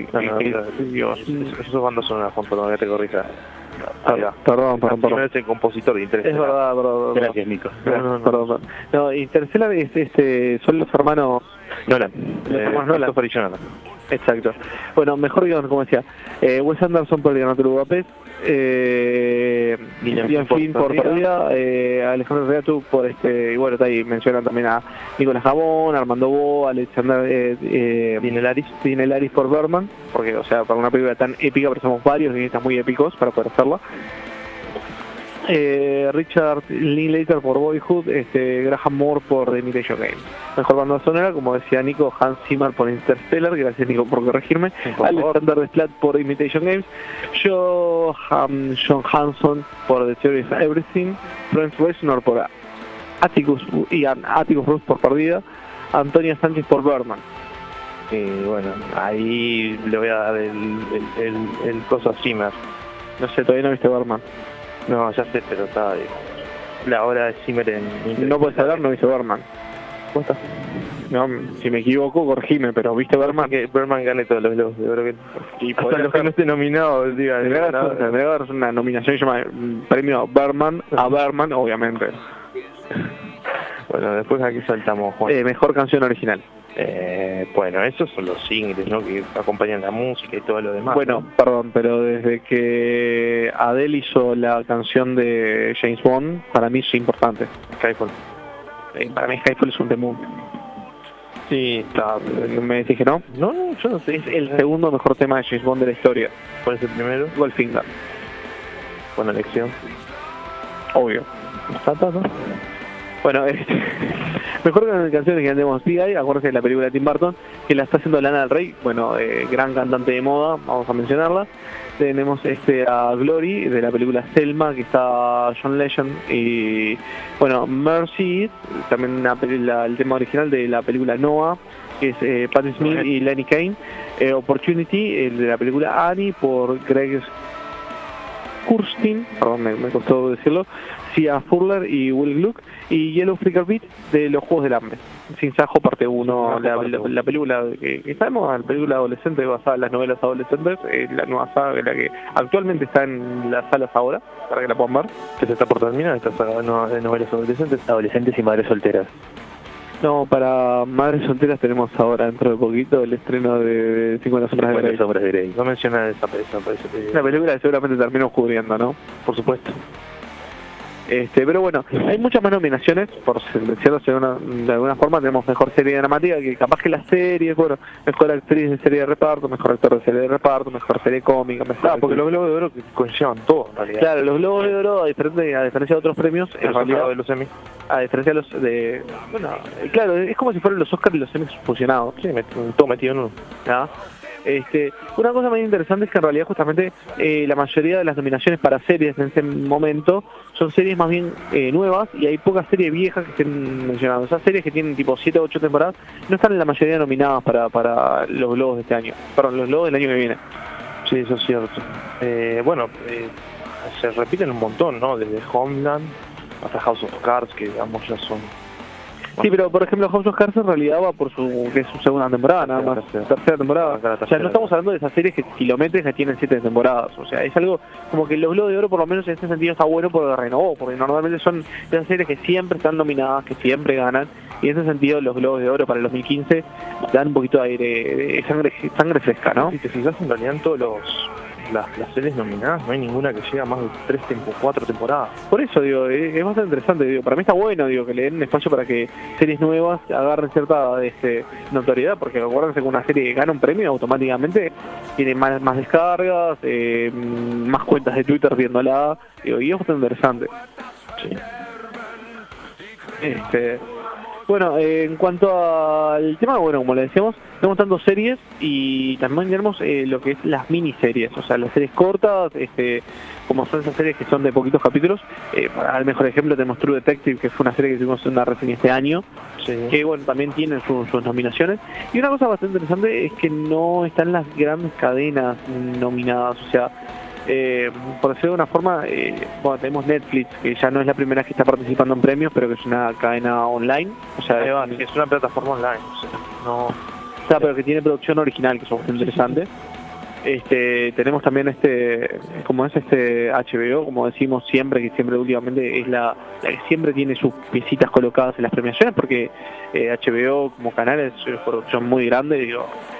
esos bandos son una foto, no, que te corrija. Perdón. Es el compositor de Interstellar. Es verdad, perdón. Gracias, Nico. Perdón. No, Interstellar son los hermanos Nolan. Exacto. Bueno, mejor guión, como decía, Wes Anderson por El Gran Hotel Budapest, Guillem Fin por Perdida, Alejandro Reatu por y bueno, ahí mencionan también a Nicolás Jabón, Armando Bo, Alexander Dinelaris por Berman, porque o sea, para una película tan épica precisamos varios guionistas muy épicos para poder hacerla. Richard Linklater por Boyhood, Graham Moore por The Imitation Game. Mejor banda sonora, como decía Nico, Hans Zimmer por Interstellar, gracias Nico por corregirme, Alexander Desplat por Imitation Games, John Hanson por The Theory of Everything, Franz Reznor por Atticus Ross por Perdida, Antonia Sánchez por Berman. Y bueno, ahí le voy a dar el coso a Zimmer. No sé, todavía no viste Berman. No, ya sé, pero está la hora de Zimmer en... No puedes hablar, no viste Berman. ¿Cómo estás? No, si me equivoco, corregime, pero viste Berman. Que Berman gane todos los globos, yo creo que... Y hasta los que no esté nominado, diga... Me voy a dar una nominación que se llama Premio Berman a Berman, obviamente. Bueno, después aquí saltamos, Juan. Mejor canción original. Bueno, esos son los singles, ¿no? Que acompañan la música y todo lo demás. Bueno, ¿no? Perdón, pero desde que Adele hizo la canción de James Bond, para mí es importante. Skyfall. Para mí Skyfall es un temón. Sí, está. ¿Me decís que no? No, yo no sé. Es el segundo mejor tema de James Bond de la historia. ¿Cuál es el primero? Goldfinger. Buena elección. Obvio. ¿No? Bueno, mejor canción que tenemos P.I., acuérdense de la película de Tim Burton, que la está haciendo Lana del Rey, bueno, gran cantante de moda, vamos a mencionarla. Tenemos a Glory, de la película Selma, que está John Legend, y bueno, Mercy, también el tema original de la película Noah, que es Patti Smith y Lenny Kane. Opportunity, el de la película Annie, por Greg Kurstin, perdón, me costó decirlo, Sia Furler y Will Gluck, y Yellow Flicker Beat de Los Juegos del Hambre. Sin Sajo, parte 1, la película que sabemos, la película adolescente basada en las novelas adolescentes, la nueva saga, la que actualmente está en las salas ahora, para que la puedan ver. Que se está por terminar esta saga de novelas adolescentes y madres solteras. No, para madres solteras tenemos ahora, dentro de poquito, el estreno de 50 sombras de Grey. No menciona esa película. Una película que seguramente termino cubriendo, ¿no? Por supuesto. Pero bueno, hay muchas más nominaciones, por decirlo de alguna forma. Tenemos mejor serie dramática, que capaz que las series, bueno, mejor actriz de serie de reparto, mejor actor de serie de reparto, mejor serie cómica, porque los Globos de Oro conllevan todo, en realidad. Claro, los Globos de Oro, a diferencia de otros premios, en realidad, de los Emmy. A diferencia de los de... Bueno, claro, es como si fueran los Oscars y los Emmys fusionados. Sí, todo metido en uno. ¿Ah? Una cosa muy interesante es que en realidad justamente la mayoría de las nominaciones para series en este momento son series más bien nuevas, y hay pocas series viejas que estén mencionadas. Esas series que tienen tipo 7 o 8 temporadas no están en la mayoría nominadas para los Globos de este año. Perdón, los Globos del año que viene. Sí, eso es cierto. Se repiten un montón, ¿no? Desde Homeland hasta House of Cards, que digamos ya son... Sí, pero por ejemplo House of Cards en realidad va por su segunda temporada, nada más, tercera temporada. O sea, no estamos hablando de esas series que tienen 7 temporadas. O sea, es algo como que los Globos de Oro, por lo menos en este sentido, está bueno porque renovó, porque normalmente son esas series que siempre están nominadas, que siempre ganan, y en ese sentido los Globos de Oro para el 2015 dan un poquito de aire, de sangre fresca, ¿no? Si te fijas, en realidad en todos las series nominadas no hay ninguna que llega a más de 4 temporadas. Por eso digo, es bastante interesante, digo, para mí está bueno, digo, que le den espacio para que series nuevas agarren cierta notoriedad, porque acuérdense que una serie que gana un premio automáticamente tiene más descargas, más cuentas de Twitter viéndola, digo, y es bastante interesante. Sí. Bueno, en cuanto al tema, bueno, como le decíamos, tenemos tanto series y también tenemos lo que es las miniseries, o sea, las series cortas, como son esas series que son de poquitos capítulos. Al mejor ejemplo tenemos True Detective, que fue una serie que tuvimos en una reseña este año, sí, que bueno, también tienen sus nominaciones. Y una cosa bastante interesante es que no están las grandes cadenas nominadas, o sea, por decirlo de una forma, bueno, tenemos Netflix, que ya no es la primera que está participando en premios, pero que es una cadena online, o sea, es una plataforma online, o sea, no... O sea, pero que tiene producción original, que es bastante interesante. Tenemos también como es HBO, como decimos siempre, que siempre últimamente es la que siempre tiene sus piecitas colocadas en las premiaciones, porque HBO como canal es una producción muy grande, digo,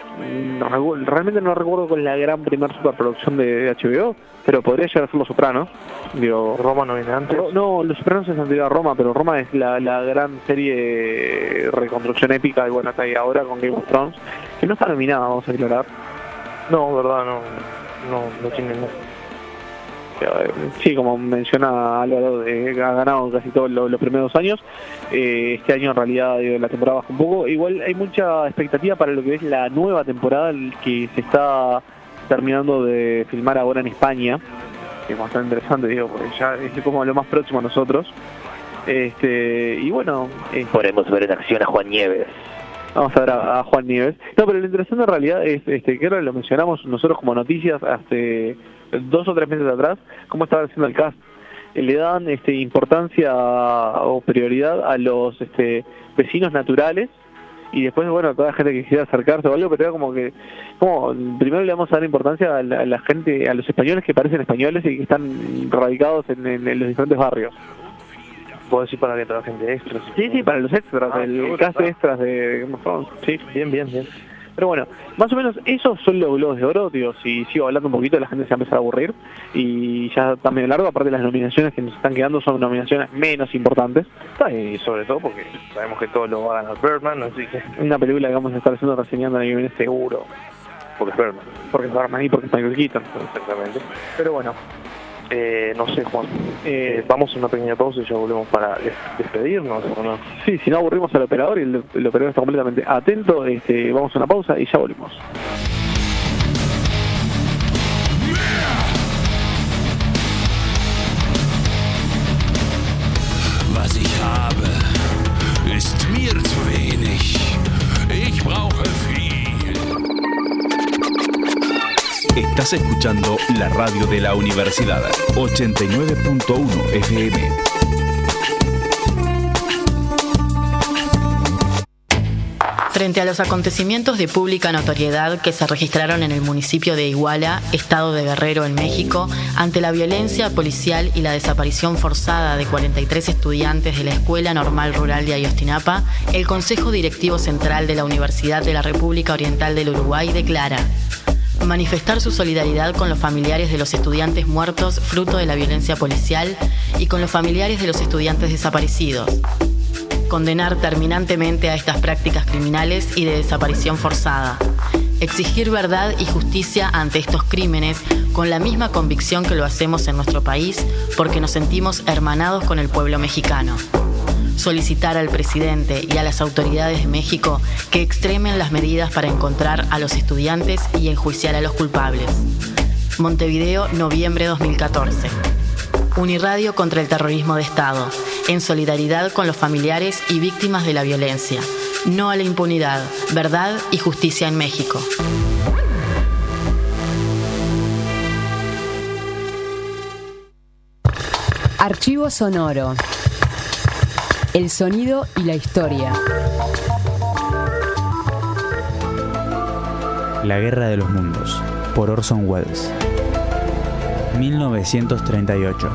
realmente no recuerdo con la gran primer superproducción de HBO, pero podría llegar a ser Los Sopranos. Digo, ¿Roma no viene antes? No, Los Sopranos es anterior a Roma, pero Roma es la gran serie reconstrucción épica, y bueno, está ahí ahora con Game of Thrones, que no está nominada, vamos a aclarar. No, verdad, no tiene nada. Sí, como menciona Álvaro, ha ganado casi todos los primeros 2 años. Este año en realidad la temporada baja un poco. Igual hay mucha expectativa para lo que es la nueva temporada que se está terminando de filmar ahora en España, que es bastante interesante, digo, porque ya es como lo más próximo a nosotros. Y bueno, podremos ver en acción a Juan Nieves. Vamos a ver a Juan Nieves. No, pero lo interesante en realidad es que ahora lo mencionamos nosotros como noticias hace 2 o 3 meses atrás, cómo estaba haciendo el cast. Le dan importancia o prioridad a los vecinos naturales, y después, bueno, toda la gente que quisiera acercarse o algo, pero era como primero le vamos a dar importancia a la gente, a los españoles que parecen españoles y que están radicados en los diferentes barrios. ¿Puedo decir para que trabajen de extras? Sí, para los extras, el cast de extras de Game of Thrones. Sí, bien. Pero bueno, más o menos esos son los Globos de Oro, digo, si sigo hablando un poquito la gente se va a empezar a aburrir, y ya está medio largo, aparte las nominaciones que nos están quedando son nominaciones menos importantes. Y sobre todo porque sabemos que todo lo va a ganar Birdman, así que... Una película que vamos a estar haciendo reseñando en el viene seguro. Porque es Birdman. Porque es Birdman y porque es Michael Keaton. Exactamente. Pero bueno. No sé, Juan, vamos a una pequeña pausa y ya volvemos para despedirnos, ¿o no? Sí, si no aburrimos al operador y el operador está completamente atento, vamos a una pausa y ya volvemos. Was ich habe, ist mir zu wenig. Ich brauche viel. Estás escuchando la radio de la universidad, 89.1 FM. Frente a los acontecimientos de pública notoriedad que se registraron en el municipio de Iguala, estado de Guerrero, en México, ante la violencia policial y la desaparición forzada de 43 estudiantes de la Escuela Normal Rural de Ayotzinapa, el Consejo Directivo Central de la Universidad de la República Oriental del Uruguay declara: manifestar su solidaridad con los familiares de los estudiantes muertos fruto de la violencia policial y con los familiares de los estudiantes desaparecidos. Condenar terminantemente a estas prácticas criminales y de desaparición forzada. Exigir verdad y justicia ante estos crímenes con la misma convicción que lo hacemos en nuestro país, porque nos sentimos hermanados con el pueblo mexicano. Solicitar al presidente y a las autoridades de México que extremen las medidas para encontrar a los estudiantes y enjuiciar a los culpables. Montevideo, noviembre 2014. Uniradio contra el terrorismo de Estado, en solidaridad con los familiares y víctimas de la violencia. No a la impunidad, verdad y justicia en México. Archivo sonoro. El sonido y la historia. La Guerra de los Mundos, por Orson Welles. 1938.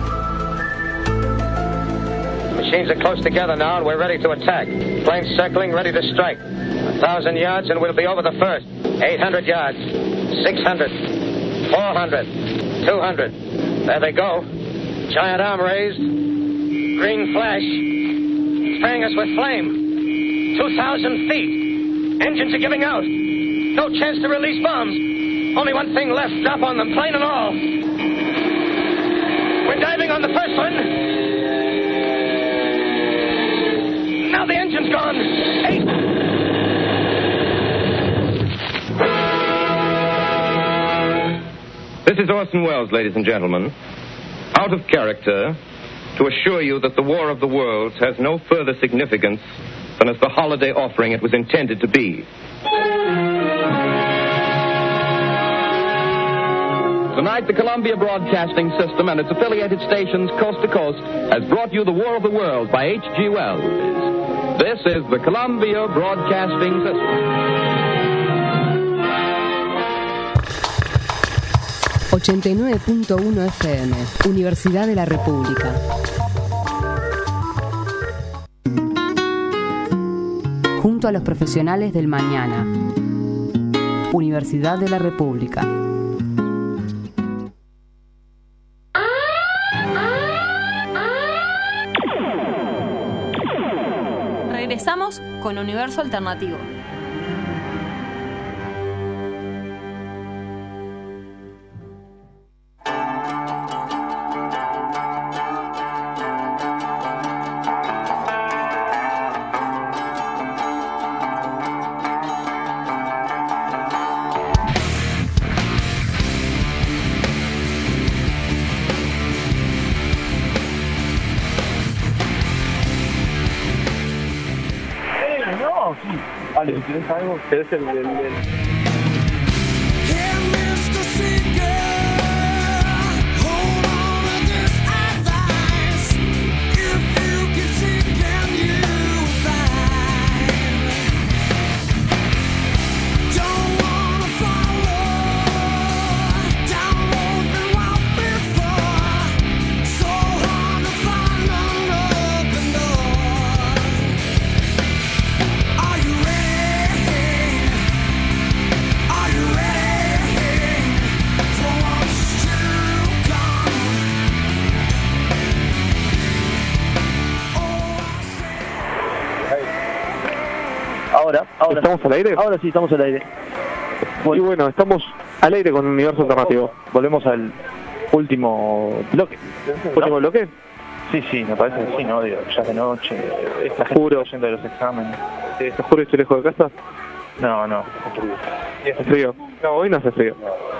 Machines are close together now and we're ready to attack. Planes circling, ready to strike. 1,000 yards and we'll be over the first. 800 yards. 600. 400. 200. There they go. Giant arm raised. Green flash. Spraying us with flame. 2,000 feet. Engines are giving out. No chance to release bombs. Only one thing left. Drop on them, plane and all. We're diving on the first one. Now the engine's gone. 8. This is Orson Welles, ladies and gentlemen. Out of character, to assure you that the War of the Worlds has no further significance than as the holiday offering it was intended to be. Tonight, the Columbia Broadcasting System and its affiliated stations coast to coast has brought you The War of the Worlds by H.G. Wells. This is the Columbia Broadcasting System. 89.1 FM, Universidad de la República. Junto a los profesionales del mañana. Universidad de la República. Regresamos con Universo Alternativo. Vale, si querés algo, querés el... Ahora. ¿Estamos al aire? Ahora sí, estamos al aire. Y bueno, estamos al aire con Universo Alternativo. Volvemos al último bloque. ¿Último bloque? Sí, me parece que sí, ¿no? Digo, ya es de noche, ¿Estás juro yendo de los exámenes. ¿Estás juro y estoy lejos de casa? No, hace frío. ¿Hace frío? No, hoy no hace frío.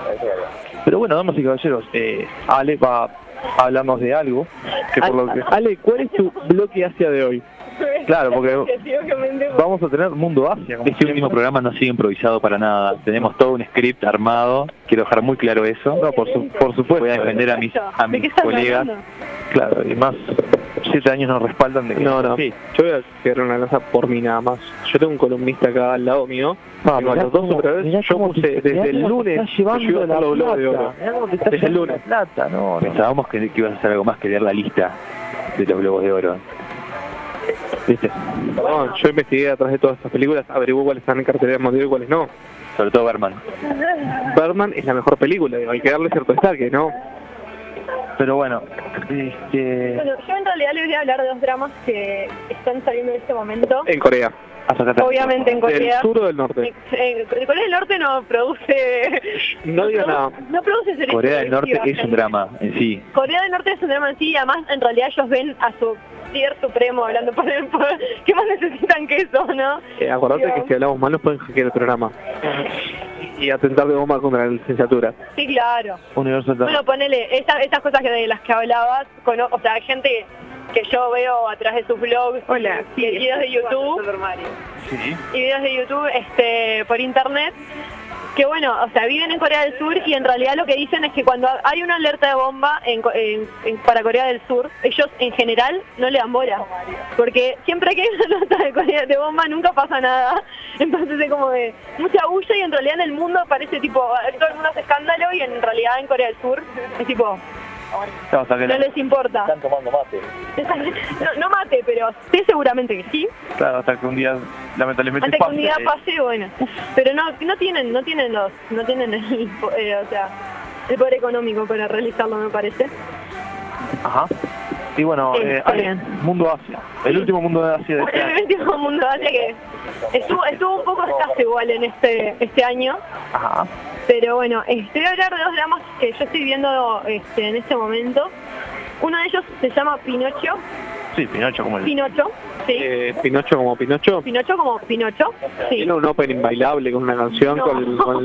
Pero bueno, damas y caballeros, Ale va a hablarnos de algo. Que por lo que... Ale, ¿cuál es tu bloque Asia de hoy? Claro, porque vamos a tener Mundo Asia. Este último programa no ha sido improvisado para nada. Tenemos todo un script armado. Quiero dejar muy claro eso. No, por supuesto. Voy a defender a mis colegas. Claro, y más 7 años nos respaldan de que... No. Sí, yo voy a tirar una lanza por mí nada más. Yo tengo un columnista acá al lado mío. Mirá, los dos otra vez. Yo puse desde el lunes. Está llevando la plata. De oro. Desde el lunes. Plata, no. Pensábamos que ibas a hacer algo más que leer la lista de los Globos de Oro. ¿Viste? No, yo investigué atrás de todas estas películas, averigué cuáles están en cartelera mundial y cuáles no. Sobre todo Bergman. Bergman es la mejor película, hay que darle cierto destaque, ¿no? Pero bueno, Bueno, yo en realidad les voy a hablar de 2 dramas que están saliendo en este momento. En Corea. Obviamente en Corea. ¿Del sur o del norte? Corea del Norte no produce... No digas nada. No produce series. Corea del Norte es un drama en sí. Corea del Norte es un drama en sí, y además en realidad ellos ven a su líder supremo hablando por el poder. ¿Qué más necesitan que eso, no? Acordate que si hablamos mal nos pueden hackear el programa. Y atentar de bomba contra la licenciatura. Sí, claro. Universo. Bueno, ponele, estas cosas de las que hablabas, o sea, hay gente que yo veo a través de sus blogs, y videos de YouTube, y videos de YouTube por internet, que bueno, o sea, viven en Corea del Sur y en realidad lo que dicen es que cuando hay una alerta de bomba para Corea del Sur, ellos en general no le dan bola, porque siempre que hay una alerta de bomba nunca pasa nada, entonces es como de mucha bulla y en realidad en el mundo parece tipo, todo el mundo hace escándalo y en realidad en Corea del Sur es tipo... No les importa. Están tomando mate. No mate, pero sí, seguramente que sí. Claro, hasta que un día lamentablemente hasta que un día pase, bueno. Pero no tienen el poder económico para realizarlo, me parece. Ajá. Y bueno, Mundo Asia. El último Mundo de Asia de este año. El último Mundo de Asia que estuvo un poco escaso igual en este año. Ajá. Pero bueno, voy a hablar de 2 dramas que yo estoy viendo en este momento. Uno de ellos se llama Pinocho. Sí, Pinocho como el... Pinocho, sí. ¿Pinocho como Pinocho? Pinocho como Pinocho, sí. ¿Tiene un opening bailable con una canción? No.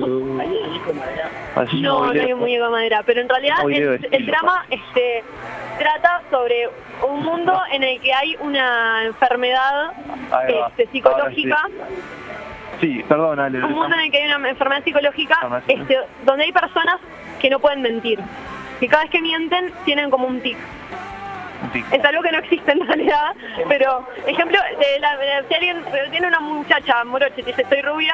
No hay un muñeco de madera, pero en realidad el drama trata sobre un mundo en el que hay una enfermedad psicológica. Sí, perdón, Ale. Un mundo en el que hay una enfermedad psicológica donde hay personas que no pueden mentir. Que cada vez que mienten tienen como un tic. Es algo que no existe en realidad, pero, ejemplo, si alguien tiene una muchacha morocha y dice soy rubia,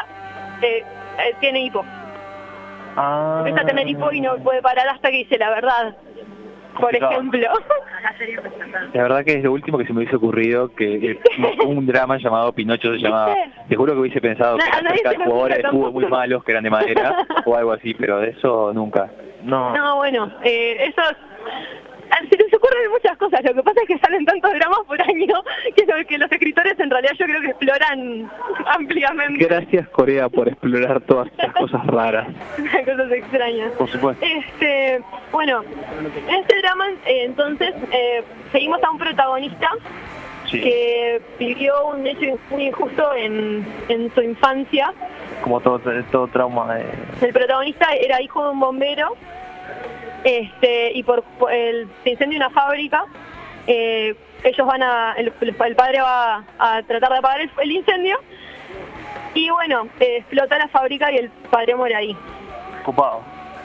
tiene hipo. Empieza a tener hipo y no puede parar hasta que dice la verdad. por ejemplo. La verdad que es lo último que se me hubiese ocurrido, que un drama llamado Pinocho se llamaba. Te juro que hubiese pensado que eran jugadores de fútbol muy malos que eran de madera o algo así, pero de eso nunca. No, bueno, eso... Se les ocurren muchas cosas, lo que pasa es que salen tantos dramas por año que los escritores en realidad yo creo que exploran ampliamente. Gracias, Corea, por explorar todas estas cosas raras. Cosas extrañas. Por supuesto. Bueno, en este drama entonces seguimos a un protagonista que vivió un hecho muy injusto en su infancia. Como todo trauma. El protagonista era hijo de un bombero. Y por se incendia una fábrica, ellos van el padre va a tratar de apagar el incendio y bueno, explota la fábrica y el padre muere ahí. Ocupado.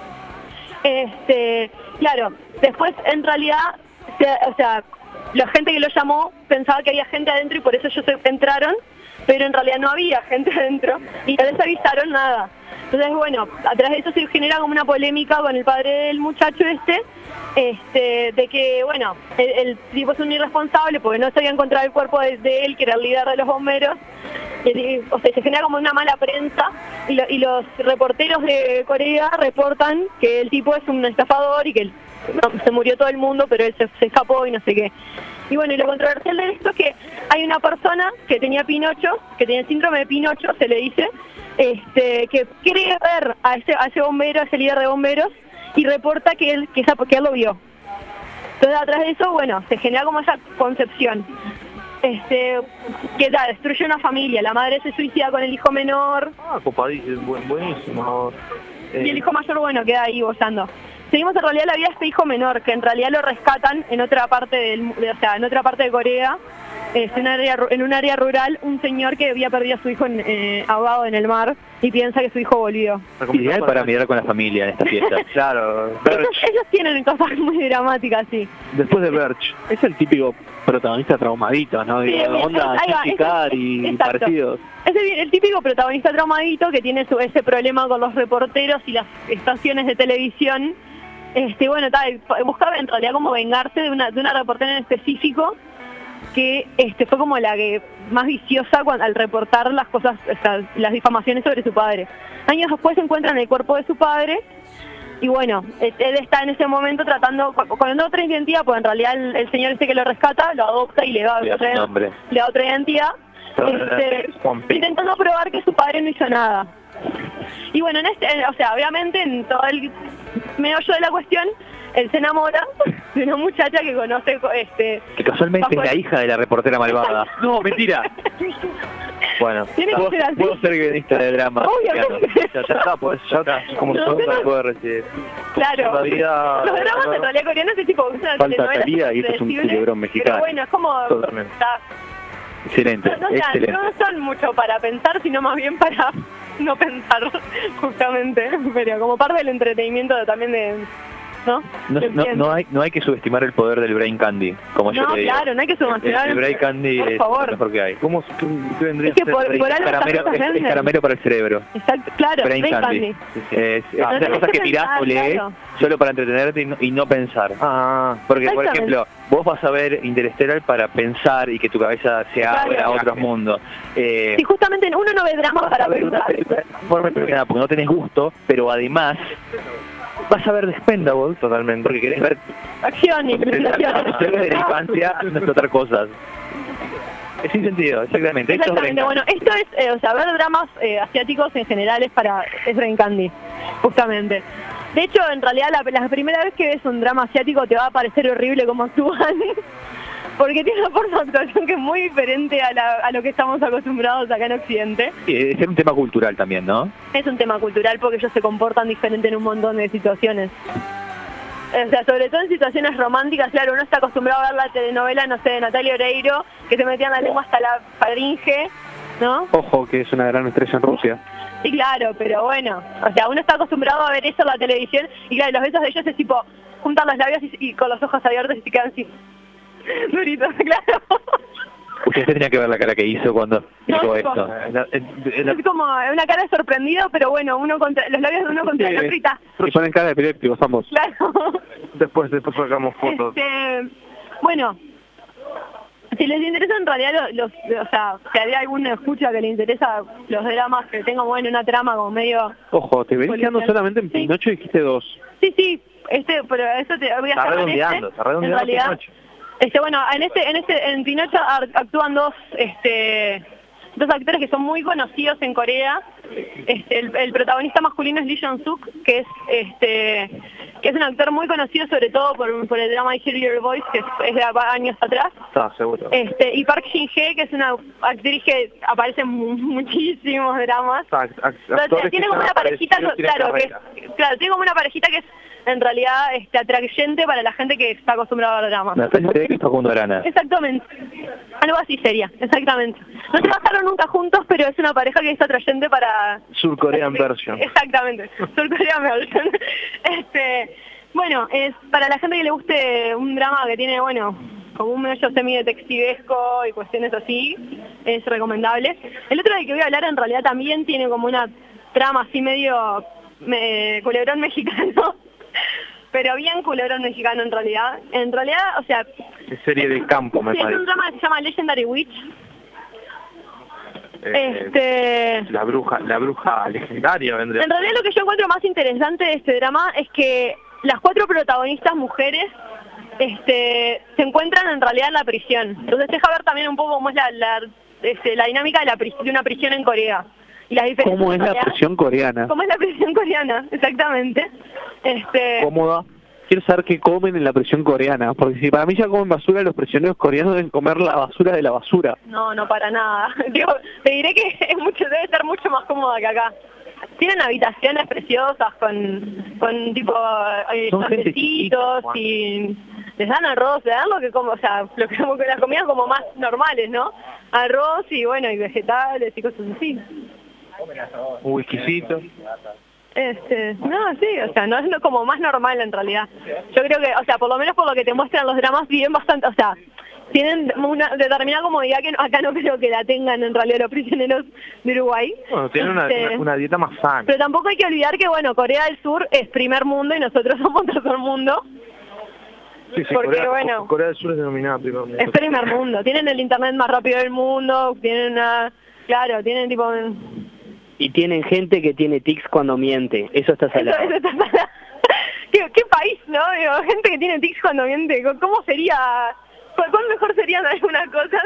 Claro, después en realidad, la gente que lo llamó pensaba que había gente adentro y por eso ellos entraron, pero en realidad no había gente adentro y no les avisaron nada. Entonces, bueno, a través de eso se genera como una polémica con el padre del muchacho de que, bueno, el tipo es un irresponsable porque no se había encontrado el cuerpo de él, que era el líder de los bomberos. Se genera como una mala prensa y los reporteros de Corea reportan que el tipo es un estafador y que se murió todo el mundo, pero él se escapó y no sé qué. Y bueno, y lo controversial de esto es que hay una persona que tenía Pinocho, que tenía el síndrome de Pinocho, se le dice, que quiere ver a ese bombero, a ese líder de bomberos, y reporta que él lo vio. Entonces, a través de eso, bueno, se genera como esa concepción. Que destruye una familia, la madre se suicida con el hijo menor. Copadísimo, buenísimo. Y el hijo mayor, bueno, queda ahí gozando. Seguimos en realidad la vida de este hijo menor, que en realidad lo rescatan en otra parte en otra parte de Corea, en un área rural, un señor que había perdido a su hijo ahogado en el mar y piensa que su hijo volvió. Ideal para mirar con la familia en esta fiesta. Claro. Ellos tienen cosas muy dramáticas, sí. Después de Birch, es el típico protagonista traumadito, ¿no? Sí, onda Chicar y parecidos. Es el típico protagonista traumadito que tiene ese problema con los reporteros y las estaciones de televisión. Buscaba en realidad como vengarse de una reportera en específico que fue como la que más viciosa al reportar las cosas, las difamaciones sobre su padre. Años después se encuentran el cuerpo de su padre y bueno, él está en ese momento tratando con otra identidad, pues en realidad el señor que lo rescata lo adopta y le da otra identidad, intentando probar que su padre no hizo nada. Y bueno, obviamente en todo el meollo de la cuestión, él se enamora de una muchacha que conoce, que casualmente es la hija de la reportera malvada. No, mentira. Bueno, puedo ser guionista de drama. Obviamente. Ya está, pues, ya está. Como todo puede recibir. Claro. Los dramas en realidad coreanos es tipo una telenovela Talía, y esto es un culebrón mexicano. Pero bueno, es como... Excelente, excelente. No son mucho para pensar, sino más bien para no pensar, justamente. Pero como parte del entretenimiento también de... No hay que subestimar el poder del brain candy, como yo te digo. Claro, no hay que subestimar el brain candy, es lo mejor que hay. ¿Qué vendría a ser? Es caramelo para el cerebro. Exacto, claro, brain candy. Es cosas que mirás o lees solo para entretenerte y no pensar. Porque, por ejemplo, vos vas a ver Interestelar para pensar y que tu cabeza se abra a otros mundos. Si justamente uno no ve drama para pensar. Porque no tenés gusto, pero además... vas a ver The Expendables totalmente, porque querés ver acción y presentación de la infancia, no es otra cosa. Es sin sentido, exactamente. Exactamente, bueno, esto es, ver dramas asiáticos en general es brain candy, justamente. De hecho, en realidad, la primera vez que ves un drama asiático te va a parecer horrible cómo actúan, porque tiene una forma de actuación que es muy diferente a lo que estamos acostumbrados acá en Occidente. Es un tema cultural también, ¿no? Es un tema cultural porque ellos se comportan diferente en un montón de situaciones. Sobre todo en situaciones románticas, claro, uno está acostumbrado a ver la telenovela, no sé, de Natalia Oreiro, que se metían la lengua hasta la faringe, ¿no? Ojo, que es una gran estrella en Rusia. Sí, claro, pero bueno, uno está acostumbrado a ver eso en la televisión y claro, los besos de ellos es tipo, juntan los labios y con los ojos abiertos y se quedan así, duritos, claro. Usted tenía que ver la cara que hizo cuando dijo esto. Es como una cara de sorprendido, pero bueno, los labios de uno contra la frita. Se ponen cara de epilépticos ambos. Claro. Después sacamos fotos. Bueno, si les interesa en realidad, o sea, si hay alguna escucha que le interesa los dramas que tengan, bueno, una trama como medio... Ojo, te venís quedando solamente en Pinocho y dijiste 2. Sí, pero eso te voy a estar redondeando, en realidad, Pinocho. Bueno, en Pinocho actúan dos actores que son muy conocidos en Corea. El protagonista masculino es Lee Jong-suk, que es un actor muy conocido sobre todo por el drama I Hear Your Voice, que es de años atrás. Está seguro. Y Park Shin-hye, que es una actriz que aparece en muchísimos dramas. Tiene como una parejita, tiene como una parejita que es en realidad atrayente para la gente que está acostumbrada a ver dramas. Me parece que Facundo Arana. Exactamente. Algo así sería, exactamente. No se pasaron nunca juntos, pero es una pareja que es atrayente para... Surcorean version. Exactamente, Surcorean version. Bueno, es para la gente que le guste un drama que tiene, bueno, como un medio semi-detectivesco y cuestiones así, es recomendable. El otro del que voy a hablar en realidad también tiene como una trama así medio culebrón mexicano. Pero bien culebrón mexicano en realidad. En realidad, o sea... Es serie de campo, me parece. Es un drama que se llama Legendary Witch. La bruja legendaria vendría. En realidad lo que yo encuentro más interesante de este drama es que las 4 protagonistas mujeres se encuentran en realidad en la prisión. Entonces deja ver también un poco cómo es la dinámica de una prisión en Corea. Y las diferencias. ¿Cómo es la prisión coreana? ¿Cómo es la prisión coreana? Exactamente. Cómoda. Quiero saber qué comen en la prisión coreana, porque si para mí ya comen basura, los prisioneros coreanos deben comer la basura de la basura. No para nada. Te diré que debe ser mucho más cómoda que acá. Tienen habitaciones preciosas con tipo cafecitos y les dan arroz, les dan lo que como, o sea, las comidas como más normales, ¿no? Arroz y bueno, y vegetales y cosas así. Un whiskycito. No, sí, o sea, no es como más normal en realidad. Yo creo que, o sea, por lo menos por lo que te muestran los dramas, viven bastante, o sea, tienen una determinada comodidad que acá no creo que la tengan en realidad los prisioneros de Uruguay. Bueno, tienen una dieta más sana. Pero tampoco hay que olvidar que, bueno, Corea del Sur es primer mundo y nosotros somos tercer mundo. Sí, porque, Corea del Sur es denominada primer mundo. Es primer mundo, tienen el internet más rápido del mundo, tienen tienen tipo... Y tienen gente que tiene tics cuando miente. Eso está salado. Eso está salado. ¿Qué país, no? Digo, gente que tiene tics cuando miente. ¿Cómo sería? ¿Cuál mejor serían algunas cosas?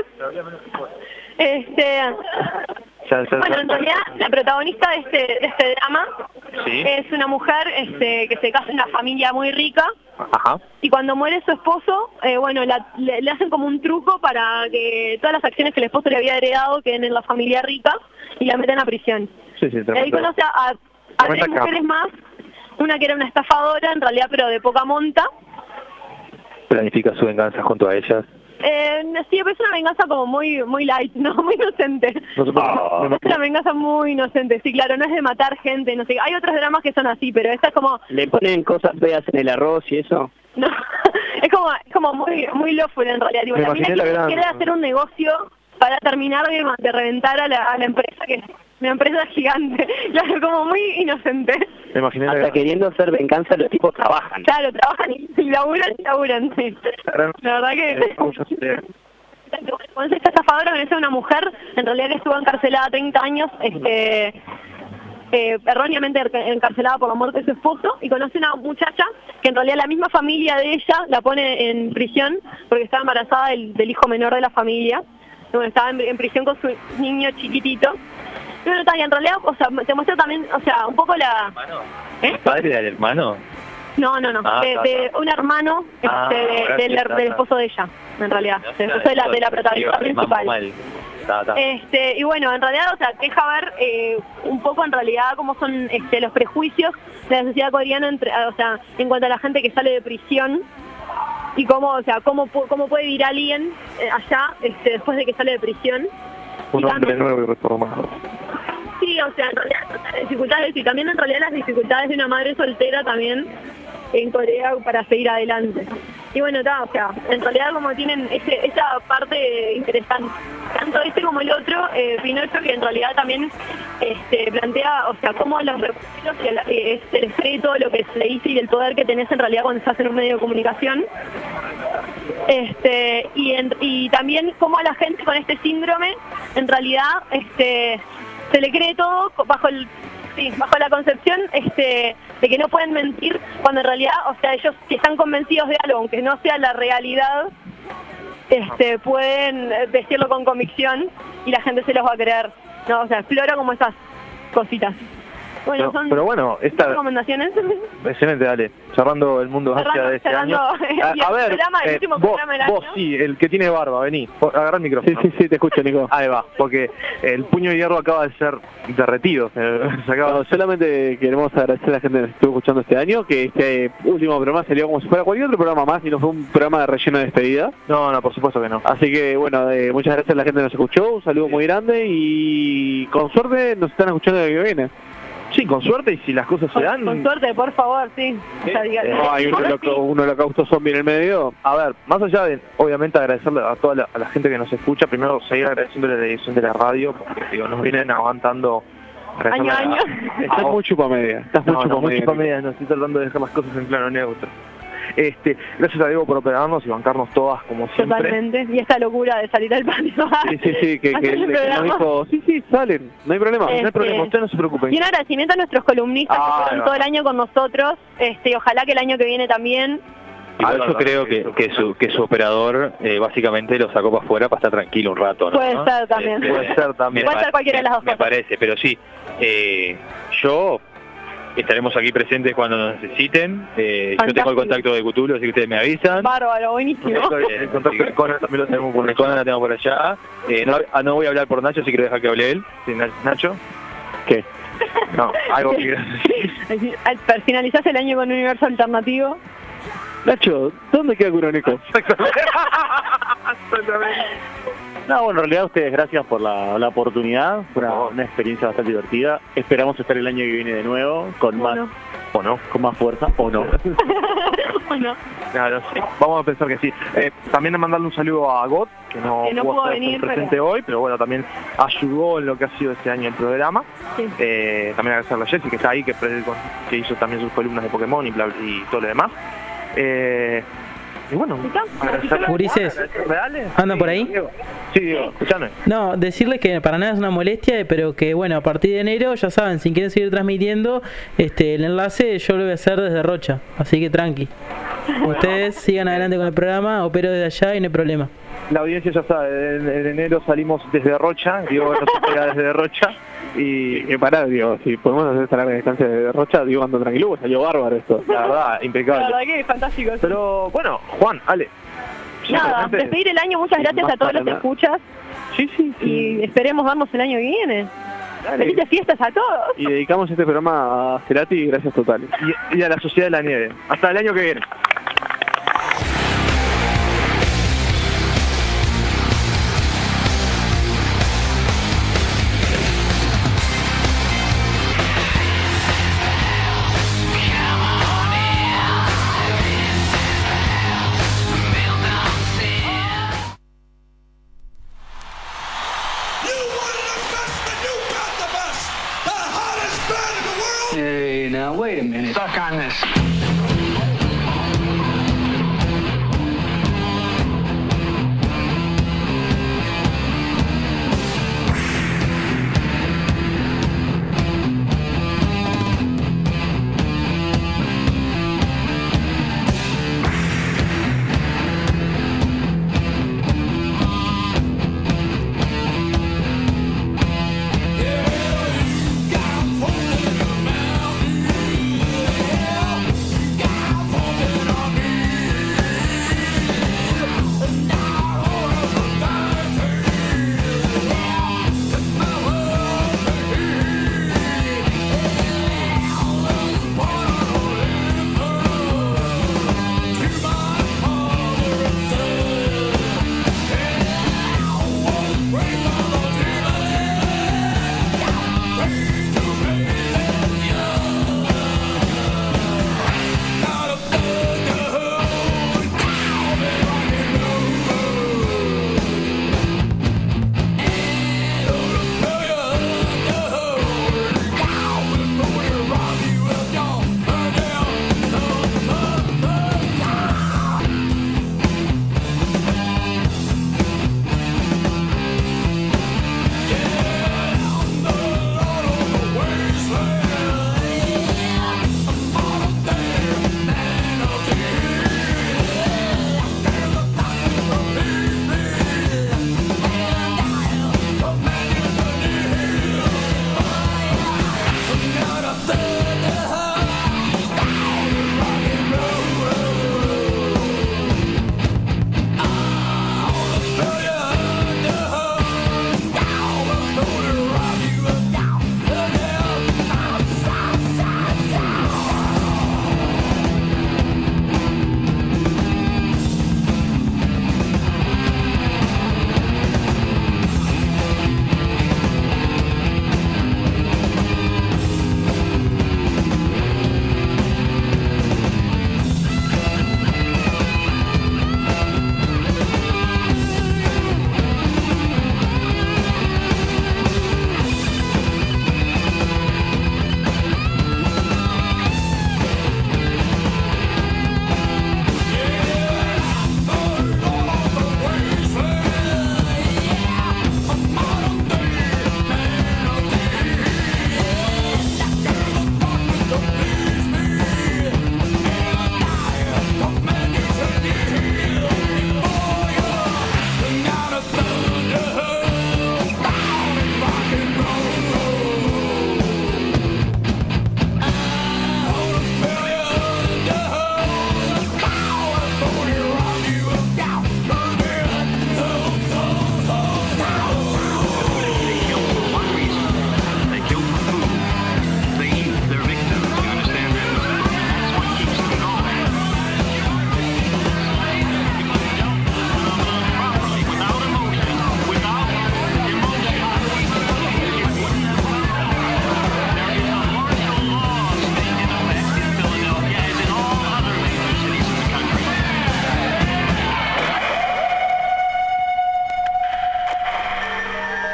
Bueno, en realidad, la protagonista de este drama es una mujer que se casa en una familia muy rica. Ajá. Y cuando muere su esposo, le hacen como un truco para que todas las acciones que el esposo le había heredado queden en la familia rica y la meten a prisión. Ahí conoce a 3 mujeres más, una que era una estafadora en realidad, pero de poca monta. ¿Planifica su venganza junto a ellas? Sí, pero es una venganza como muy light, ¿no? Muy inocente. Es una venganza muy inocente, sí, claro, no es de matar gente, no sé. Hay otros dramas que son así, pero esta es como... ¿Le ponen cosas feas en el arroz y eso? No, es como muy lawful en realidad. Tipo, la mina quiere hacer un negocio para terminar de reventar a la empresa, que es una empresa gigante. Claro, como muy inocente. Me imaginé hasta queriendo hacer venganza, los tipos trabajan. Claro, trabajan y laburan, sí. La verdad que... Cuando esta estafadora es una mujer, en realidad que estuvo encarcelada 30 años, erróneamente encarcelada por la muerte de su esposo, y conoce una muchacha que en realidad la misma familia de ella la pone en prisión porque estaba embarazada del hijo menor de la familia. Bueno, estaba en prisión con su niño chiquitito. Pero en realidad, o sea, te muestra también, o sea, un poco la... ¿El padre del hermano? No. De un hermano del esposo de ella, en realidad. Del esposo de la protagonista principal. Y bueno, en realidad, o sea, deja ver un poco en realidad cómo son los prejuicios de la sociedad coreana en cuanto a la gente que sale de prisión y cómo puede vivir alguien allá después de que sale de prisión. Un hombre nuevo y reformado. Sí, o sea, en realidad las dificultades y también en realidad las dificultades de una madre soltera también en Corea para seguir adelante. Y bueno, o sea, en realidad como tienen esa parte interesante, tanto este como el otro, Pinocho, que en realidad también plantea, o sea, cómo los refugios es el secreto, lo que se le dice y el poder que tenés en realidad cuando estás en un medio de comunicación. Y también cómo a la gente con este síndrome, en realidad, se le cree todo bajo la concepción de que no pueden mentir, cuando en realidad, o sea, ellos que están convencidos de algo, aunque no sea la realidad, pueden decirlo con convicción y la gente se los va a creer, ¿no? O sea, explora como esas cositas. Bueno, pero bueno, esta recomendaciones. Excelente, dale. Cerrando el mundo hacia de este año. A ver, vos sí, el que tiene barba, vení, agarrá el micrófono. Sí, te escucho, Nico. Ahí va, porque el puño de hierro acaba de ser derretido. Solamente queremos agradecer a la gente que nos estuvo escuchando este año, que este último programa salió como si fuera cualquier otro programa más y no fue un programa de relleno de despedida. No, por supuesto que no. Así que bueno, muchas gracias a la gente que nos escuchó, un saludo muy grande y con suerte nos están escuchando el que viene. Sí, con suerte, y si las cosas se dan... Con suerte, por favor, sí. Hay un holocausto zombie en el medio. A ver, más allá de, obviamente, agradecerle a toda la gente que nos escucha, primero seguir agradeciéndole la edición de la radio, porque nos vienen aguantando... Año a año. Estás muy chupamedia. Estás muy chupamedia. No estoy tratando de dejar las cosas en plano neutro. Gracias a Diego por operarnos y bancarnos todas como siempre. Totalmente, y esta locura de salir al patio. Sí, que nos dijo, sí, salen, no hay problema, no hay problema, ustedes no se preocupen. Y un agradecimiento a nuestros columnistas que fueron todo el año con nosotros, ojalá que el año que viene también. Igual yo creo que su operador básicamente lo sacó para afuera para estar tranquilo un rato, ¿no? Puede ser también. Puede ser cualquiera de las dos cosas. Me parece, pero sí, yo... Estaremos aquí presentes cuando nos necesiten. Yo tengo el contacto de Cthulhu, así que ustedes me avisan. Bárbaro, buenísimo. El contacto de Conan también lo tenemos por Conan la tengo por allá. No voy a hablar por Nacho, así que quiero dejar que hable él. Sí, Nacho. ¿Qué? No, algo que... Finalizás el año con un universo alternativo. Nacho, ¿dónde queda Curónico? Exactamente. No, bueno, en realidad ustedes gracias por la oportunidad, fue una experiencia bastante divertida. Esperamos estar el año que viene de nuevo con más con más fuerza o no. Claro, sí. Vamos a pensar que sí. También mandarle un saludo a God, que no pudo estar presente hoy, pero bueno, también ayudó en lo que ha sido este año el programa. Sí. También agradecerle a Jessy, que está ahí, que hizo también sus columnas de Pokémon y todo lo demás. Y bueno, Gurises, ¿andan por ahí? Sí, Diego, escuchame. No, decirles que para nada es una molestia, pero que bueno, a partir de enero, ya saben, si quieren seguir transmitiendo, el enlace yo lo voy a hacer desde Rocha, así que tranqui. Ustedes sigan adelante con el programa, opero desde allá y no hay problema. La audiencia ya sabe, en enero salimos desde Rocha, Diego nos opera desde Rocha. Y pará, digo, si podemos hacer esta larga distancia de Rocha, digo, ando tranquilo, salió bárbaro esto. La verdad, impecable. La verdad que es fantástico. Pero bueno, Juan, Ale. Nada, despedir el año, muchas gracias a todos los que escuchas. Sí. Y esperemos vernos el año que viene. Felices fiestas a todos. Y dedicamos este programa a Cerati y gracias totales. Y a la Sociedad de la Nieve. Hasta el año que viene. Hey, now wait a minute. Stuck on this.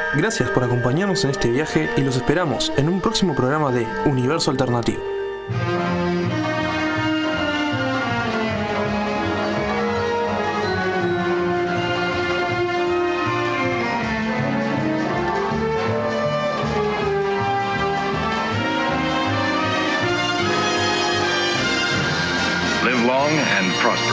Gracias por acompañarnos en este viaje y los esperamos en un próximo programa de Universo Alternativo. Live long and prosper.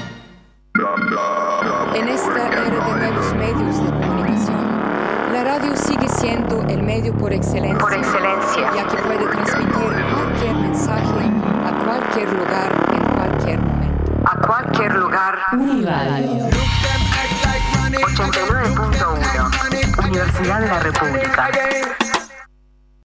En esta era de nuevos medios de comunicación, la radio sigue siendo el medio por excelencia, ya que puede transmitir cualquier mensaje a cualquier lugar, en cualquier momento. A cualquier lugar. Uniradio 89.1 Universidad de la República.